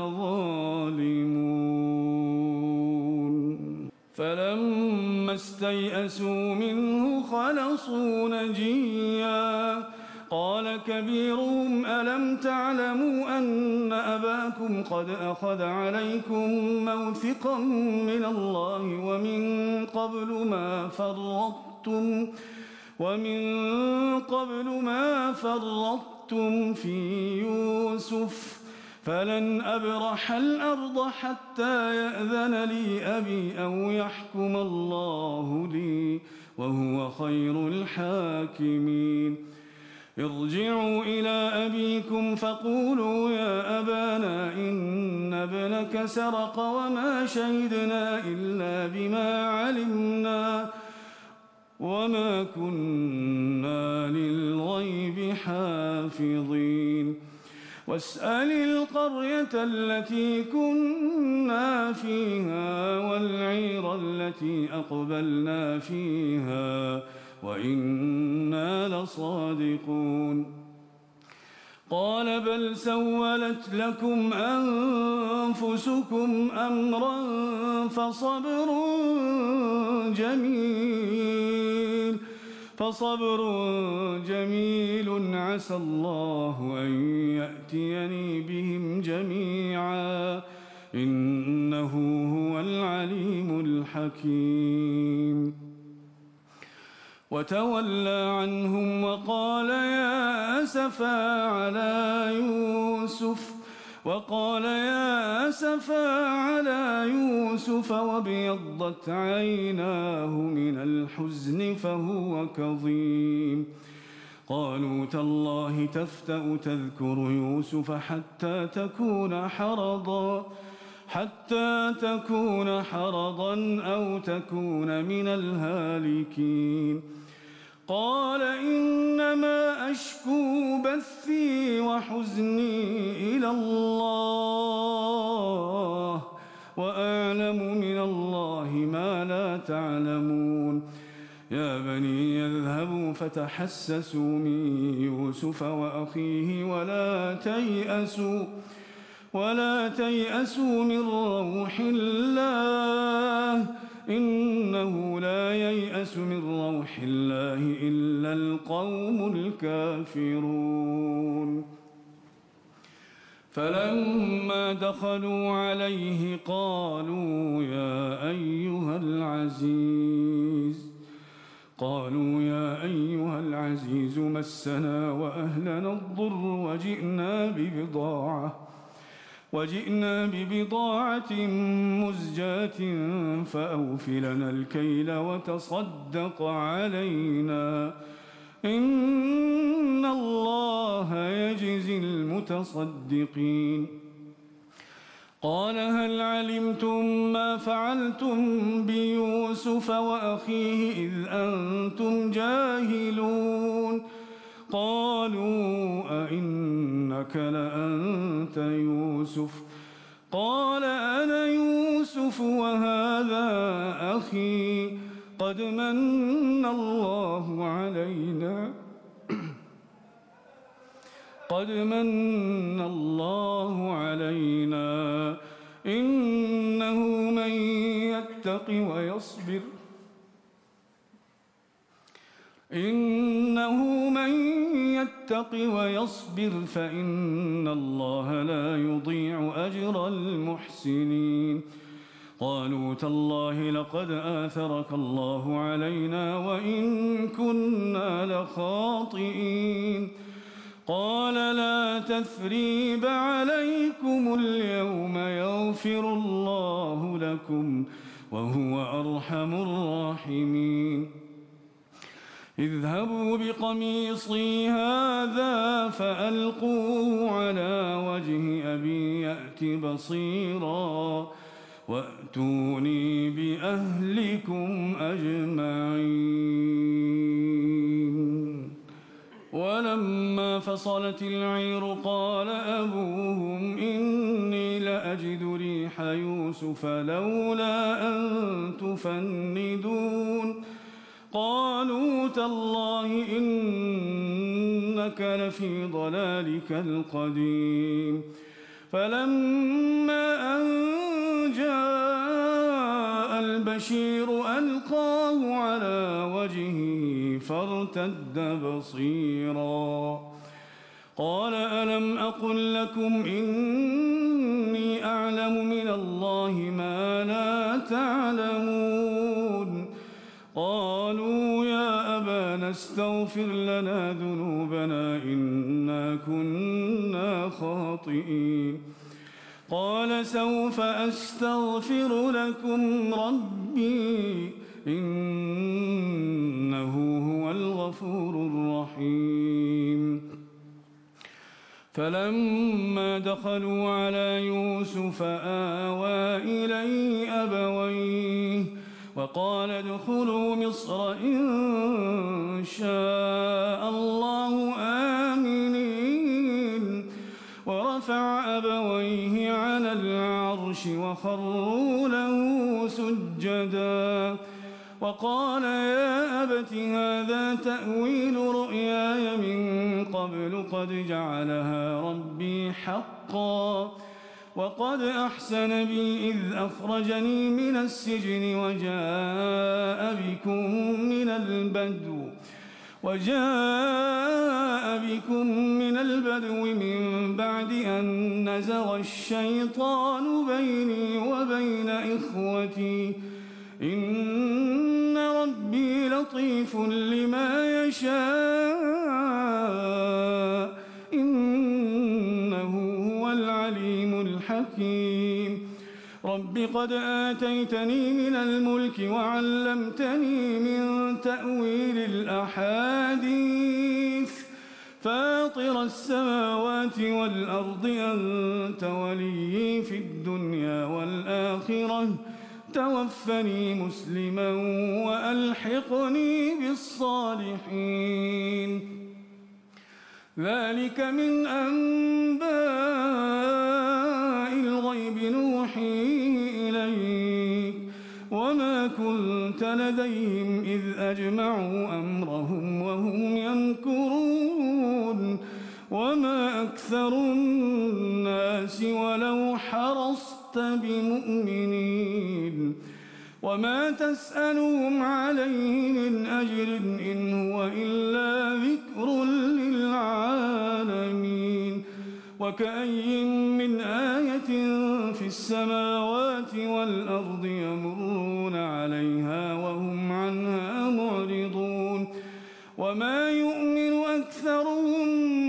لظالمون فلما استيئسوا منه خلصوا نجيا قال كبيرهم ألم تعلموا أن أباكم قد أخذ عليكم موثقا من الله ومن قبل ما فرطتم في يوسف فلن أبرح الأرض حتى يأذن لي أبي أو يحكم الله لي وهو خير الحاكمين ارجعوا إلى أبيكم فقولوا يا أبانا إن ابنك سرق وما شهدنا إلا بما علمنا وما كنا للغيب حافظين واسأل القرية التي كنا فيها والعير التي أقبلنا فيها وإنا لصادقون قال بل سولت لكم أنفسكم أمرا فصبر جميل عسى الله أن يأتيني بهم جميعا إنه هو العليم الحكيم وتولى عنهم وقال يا أسفا على يوسف وابيضت عيناه من الحزن فهو كظيم قالوا تالله تفتأ تذكر يوسف حتى تكون حرضا أو تكون من الهالكين قال إنما أشكو بثي وحزني إلى الله وأعلم من الله ما لا تعلمون يا بني يذهبوا فتحسسوا من يوسف وأخيه ولا تيأسوا من روح الله إنه لا ييأس من روح الله إلا القوم الكافرون فلما دخلوا عليه قالوا يا أيها العزيز مسنا وأهلنا الضر وجئنا ببضاعة مزجاة فأوف لنا الكيل وتصدق علينا إن الله يجزي المتصدقين. قال هل علمتم ما فعلتم بيوسف وأخيه إذ أنتم جاهلون؟ قالوا أئنك لأنت يوسف؟ قال أنا يوسف وهذا أخي قد من الله علينا إنه من يتق ويصبر فإن الله لا يضيع أجر المحسنين. قالوا تالله لقد آثرك الله علينا وإن كنا لخاطئين. قال لا تثريب عليكم اليوم يغفر الله لكم وهو أرحم الراحمين. اذهبوا بقميصي هذا فألقوه على وجه أبي يأت بصيرا وأتوني بأهلكم أجمعين. ولما فصلت العير قال أبوهم إني لأجد ريح يوسف لولا أن تفندون. قالوا تالله إنك لفي ضلالك القديم. فلما أن جاء البشير ألقاه على وجهه فارتد بصيرا قال ألم أقل لكم إني أعلم من الله ما لا تعلمون. قالوا يا أبانا استغفر لنا ذنوبنا إنا كنا خاطئين. قال سوف أستغفر لكم ربي إنه هو الغفور الرحيم. فلما دخلوا على يوسف آوى إليه أبويه وقال ادخلوا مصر إن شاء الله آمنين. ورفع أبويه على العرش وخروا له سجدا وقال يا أبت هذا تأويل رؤياي من قبل قد جعلها ربي حقا وقد أحسن بي إذ أخرجني من السجن وجاء بكم من البدو من بعد أن نزغ الشيطان بيني وبين إخوتي إن ربي لطيف لما يشاء إنه هو العليم الحكيم. رب قد آتيتني من الملك وعلمتني من تأويل الأحاديث فاطر السماوات والأرض أنت ولي في الدنيا والآخرة توفني مسلما وألحقني بالصالحين. ذلك من أنباء الغيب نوحيه إليك وما كنت لديهم إذ أجمعوا أمرهم وهم يمكرون. وما أكثر الناس ولو حرصت بمؤمنين. وما تسألهم عليه من أجر إن هو إلا ذكر للعالمين. وكأي من آية في السماوات والأرض يمرون عليها وهم عنها معرضون. وما يؤمن أكثرهم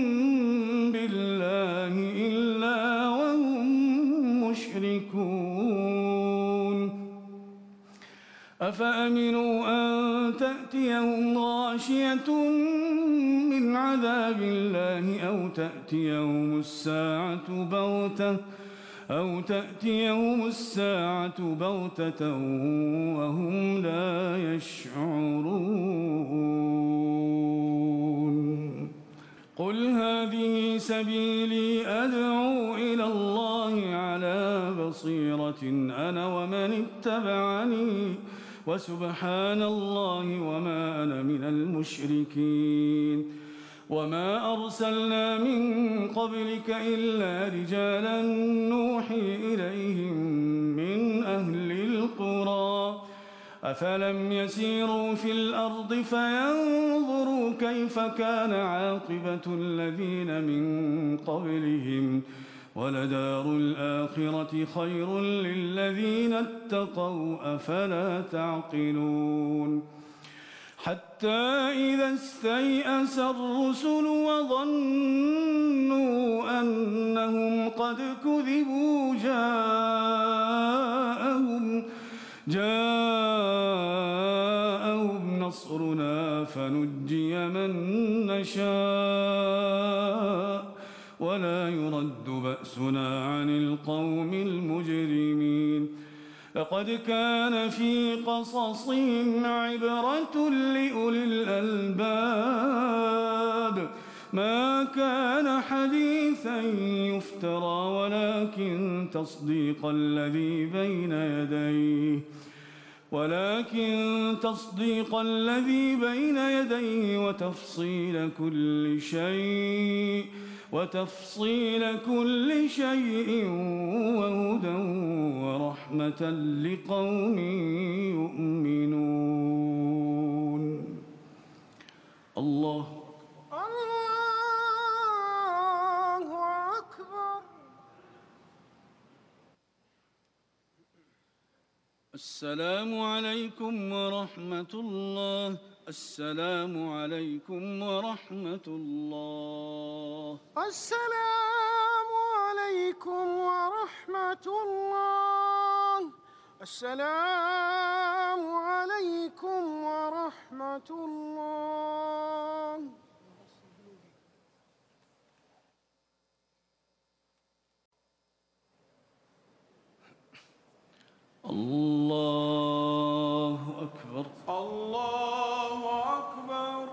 بالله إلا وهم مشركون. أفأمنوا أن تأتيهم غاشية من عذاب الله أو تأتيهم الساعة بغتة وهم لا يشعرون قل هذه سبيلي أدعو إلى الله على بصيرة أنا ومن اتبعني وسبحان الله وما أنا من المشركين وما أرسلنا من قبلك إلا رجالا نوحي إليهم من أهل القرى أفلم يسيروا في الأرض فينظروا كيف كان عاقبة الذين من قبلهم ولدار الآخرة خير للذين اتقوا أفلا تعقلون حتى إذا استيأس الرسل وظنوا أنهم قد كذبوا جاءهم نصرنا فنجي من نشاء ولا يرد بأسنا عن القوم المجرمين لقد كان في قصصهم عبرة لأولي الألباب ما كان حديثا يفترى ولكن تصديق الذي بين يديه وتفصيل كل شيء وهدى ورحمة لقوم يؤمنون الله أكبر. السلام عليكم ورحمة الله. السلام عليكم ورحمة الله. السلام عليكم ورحمة الله. السلام عليكم ورحمة الله. الله أكبر. الله أكبر.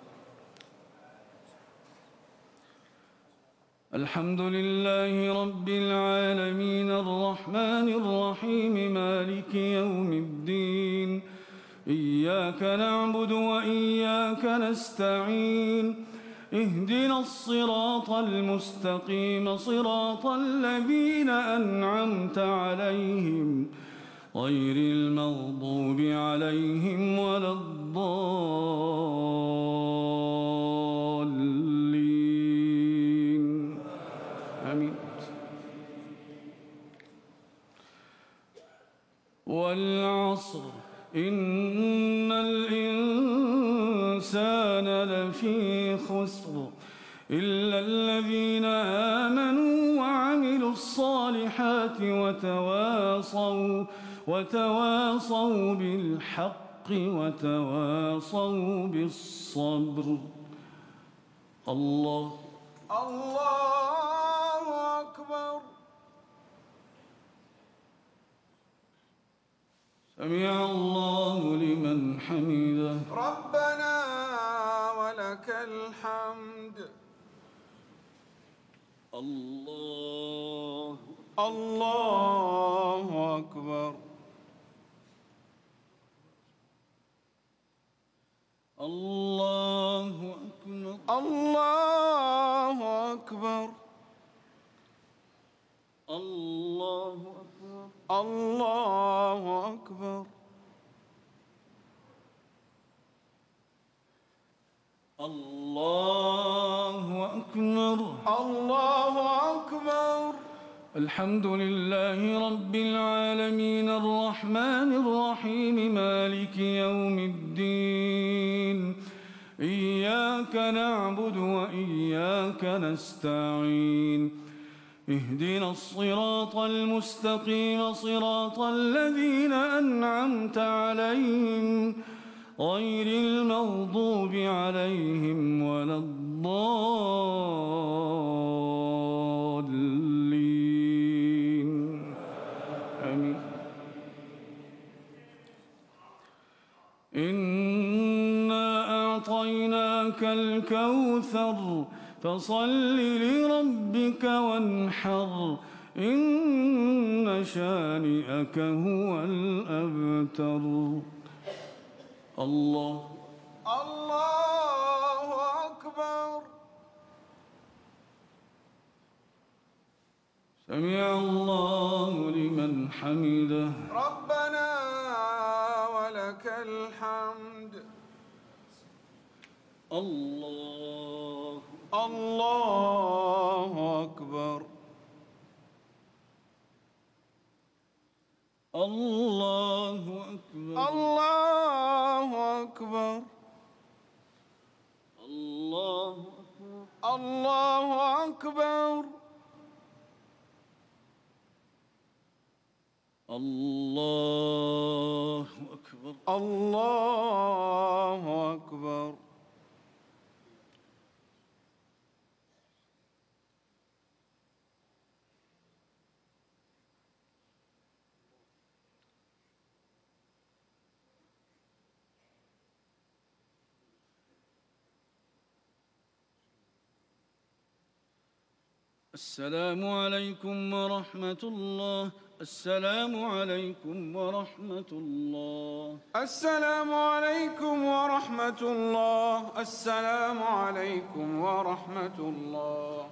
الحمد لله رب العالمين الرحمن الرحيم مالك يوم الدين إياك نعبد وإياك نستعين اهدنا الصراط المستقيم صراط الذين أنعمت عليهم غير المغضوب عليهم ولا الضالين آمين. والعصر إن الإنسان لفي خسر إلا الذين آمنوا وعملوا الصالحات وتواصوا بالحق وتواصوا بالصبر. الله أكبر. سمع الله لمن حمده. ربنا ولك الحمد. الله أكبر. الله أكبر. الله أكبر. الله أكبر. الله أكبر. الله أكبر. الله أكبر. الحمد لله رب العالمين الرحمن الرحيم مالك يوم الدين إياك نعبد وإياك نستعين اهدنا الصراط المستقيم صراط الذين أنعمت عليهم غير المغضوب عليهم ولا الضالين آمين. إنا أعطيناك الكوثر فصل لربك وانحر إن شانئك هو الأبتر. الله أكبر. سمع الله لمن حمده. ربنا ولك الحمد. الله أكبر. الله أكبر. الله أكبر. الله أكبر. الله أكبر. الله أكبر. السلام عليكم ورحمة الله. السلام عليكم ورحمة الله. السلام عليكم ورحمة الله. السلام عليكم ورحمة الله.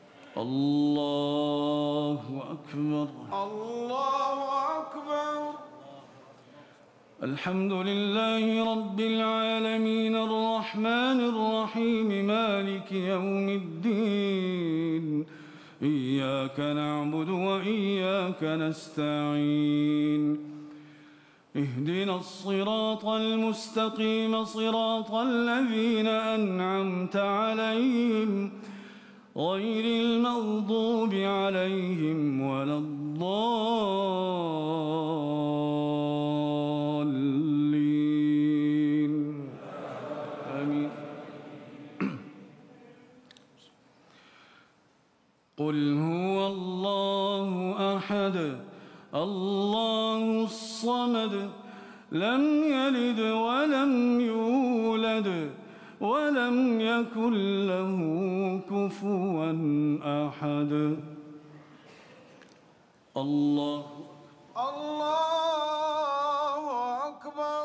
الله أكبر. الله أكبر. الحمد لله رب العالمين الرحمن الرحيم مالك يوم الدين إياك نعبد وإياك نستعين اهدنا الصراط المستقيم صراط الذين أنعمت عليهم غير المغضوب عليهم ولا الضالين آمين. قل هو الله أحد الله الصمد لم يلد ولم يولد ولم يكن له كفوا أحد. الله أكبر.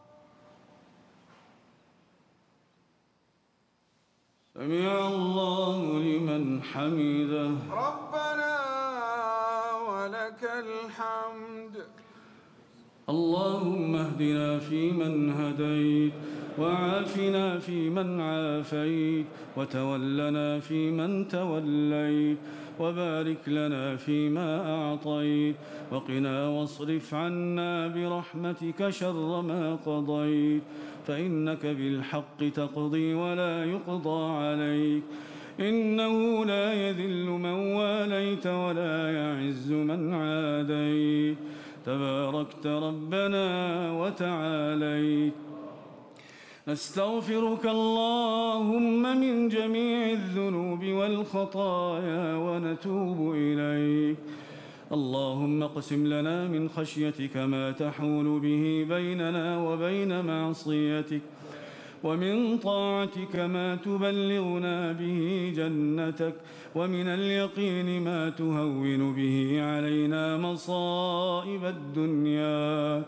سمع الله لمن حمده. ربنا ولك الحمد. اللهم اهدنا فيمن هديت وعافنا فيمن عافيت وتولنا فيمن توليت وبارك لنا فيما أعطيت وقنا واصرف عنا برحمتك شر ما قضيت فإنك بالحق تقضي ولا يقضى عليك إنه لا يذل من واليت ولا يعز من عاديت تباركت ربنا وتعاليت. نستغفرك اللهم من جميع الذنوب والخطايا ونتوب إليك. اللهم اقسم لنا من خشيتك ما تحول به بيننا وبين معصيتك ومن طاعتك ما تبلغنا به جنتك ومن اليقين ما تهون به علينا مصائب الدنيا.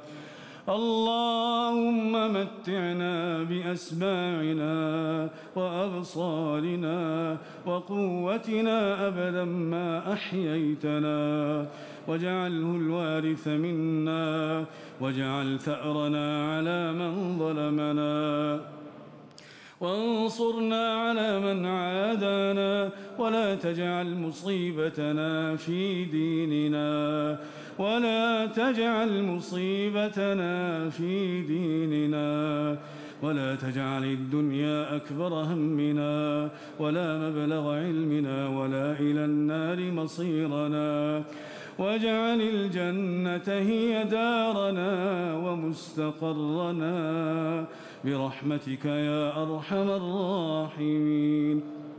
اللهم متعنا بأسماعنا وأبصارنا وقوتنا أبدا ما أحييتنا واجعله الوارث منا واجعل ثأرنا على من ظلمنا وانصرنا على من عادانا ولا تجعل مصيبتنا في ديننا ولا تجعل مصيبتنا في ديننا ولا تجعل الدنيا أكبر همنا ولا مبلغ علمنا ولا إلى النار مصيرنا، واجعل الجنة هي دارنا ومستقرنا برحمتك يا أرحم الراحمين.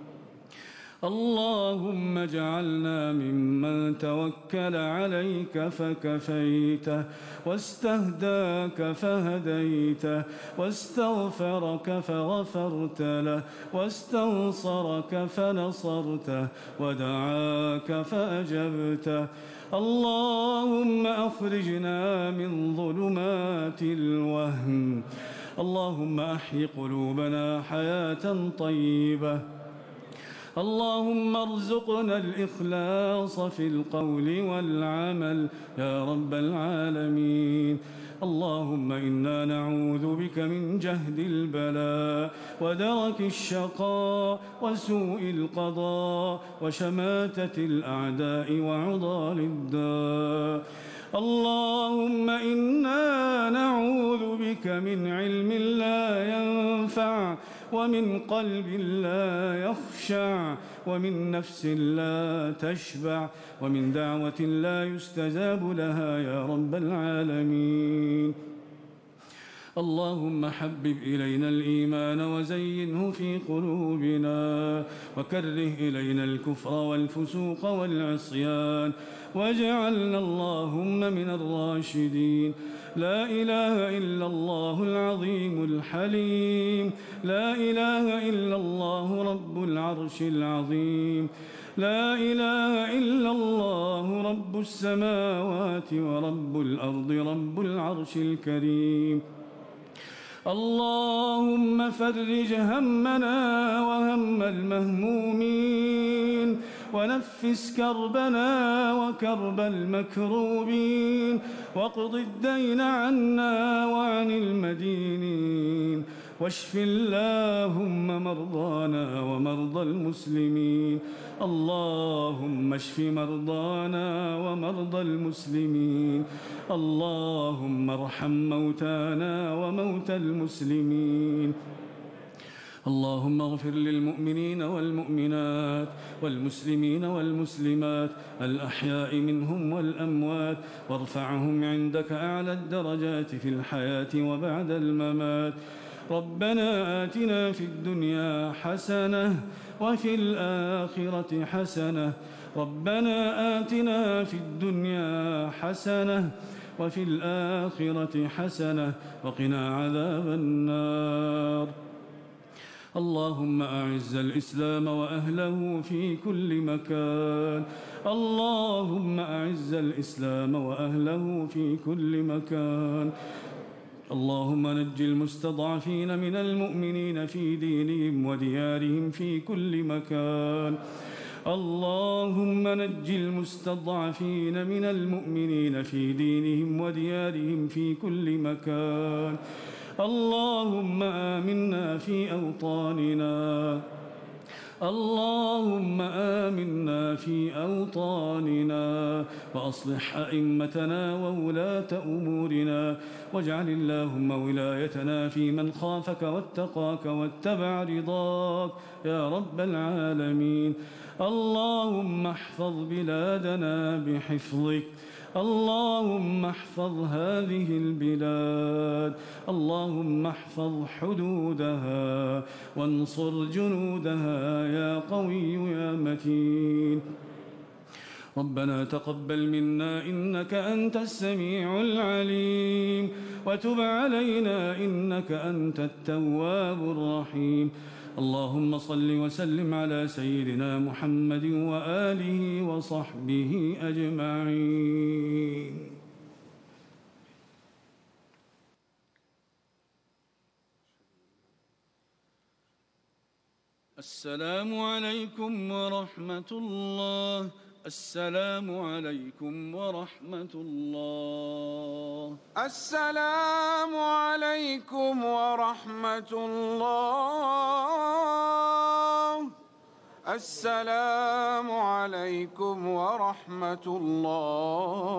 اللهم اجعلنا ممن توكل عليك فكفيته، واستهداك فهديته، واستغفرك فغفرت له، واستنصرك فنصرته، ودعاك فأجبته. اللهم أخرجنا من ظلمات الوهم، اللهم أحي قلوبنا حياة طيبة. اللهم ارزقنا الإخلاص في القول والعمل يا رب العالمين. اللهم إنا نعوذ بك من جهد البلاء ودرك الشقاء وسوء القضاء وشماتة الأعداء وعضال الداء. اللهم إنا نعوذ بك من علم لا ينفع، ومن قلب لا يخشع، ومن نفس لا تشبع، ومن دعوة لا يستجاب لها يا رب العالمين. اللهم حبب إلينا الإيمان وزينه في قلوبنا، وكره إلينا الكفر والفسوق والعصيان، واجعلنا اللهم من الراشدين. لا إله إلا الله العظيم الحليم، لا إله إلا الله رب العرش العظيم، لا إله إلا الله رب السماوات ورب الأرض رب العرش الكريم. اللهم فرج همنا وهم المهمومين، ونفس كربنا وكرب المكروبين، واقض الدين عنا وعن المدينين، واشف اللهم مرضانا ومرضى المسلمين. اللهم اشف مرضانا ومرضى المسلمين. اللهم ارحم موتانا وموتى المسلمين. اللهم اغفر للمؤمنين والمؤمنات والمسلمين والمسلمات الأحياء منهم والأموات، وارفعهم عندك أعلى الدرجات في الحياة وبعد الممات. ربنا آتنا في الدنيا حسنة وفي الآخرة حسنة. ربنا آتنا في الدنيا حسنة وفي الآخرة حسنة وقنا عذاب النار. اللهم أعز الإسلام وأهله في كل مكان. اللهم أعز الإسلام وأهله في كل مكان. اللهم نج المستضعفين من المؤمنين في دينهم وديارهم في كل مكان. اللهم نج المستضعفين من المؤمنين في دينهم وديارهم في كل مكان. اللهم آمنا في أوطاننا. اللهم آمنا في أوطاننا، وأصلح أئمتنا وولاة أمورنا، واجعل اللهم ولايتنا في من خافك واتقاك واتبع رضاك يا رب العالمين. اللهم احفظ بلادنا بحفظك. اللهم احفظ هذه البلاد. اللهم احفظ حدودها وانصر جنودها يا قوي يا متين. ربنا تقبل منا إنك أنت السميع العليم، وتب علينا إنك أنت التواب الرحيم. اللهم صل وسلم على سيدنا محمد وآله وصحبه أجمعين. السلام عليكم ورحمة الله. السلام عليكم ورحمة الله. السلام عليكم ورحمة الله. السلام عليكم ورحمة الله.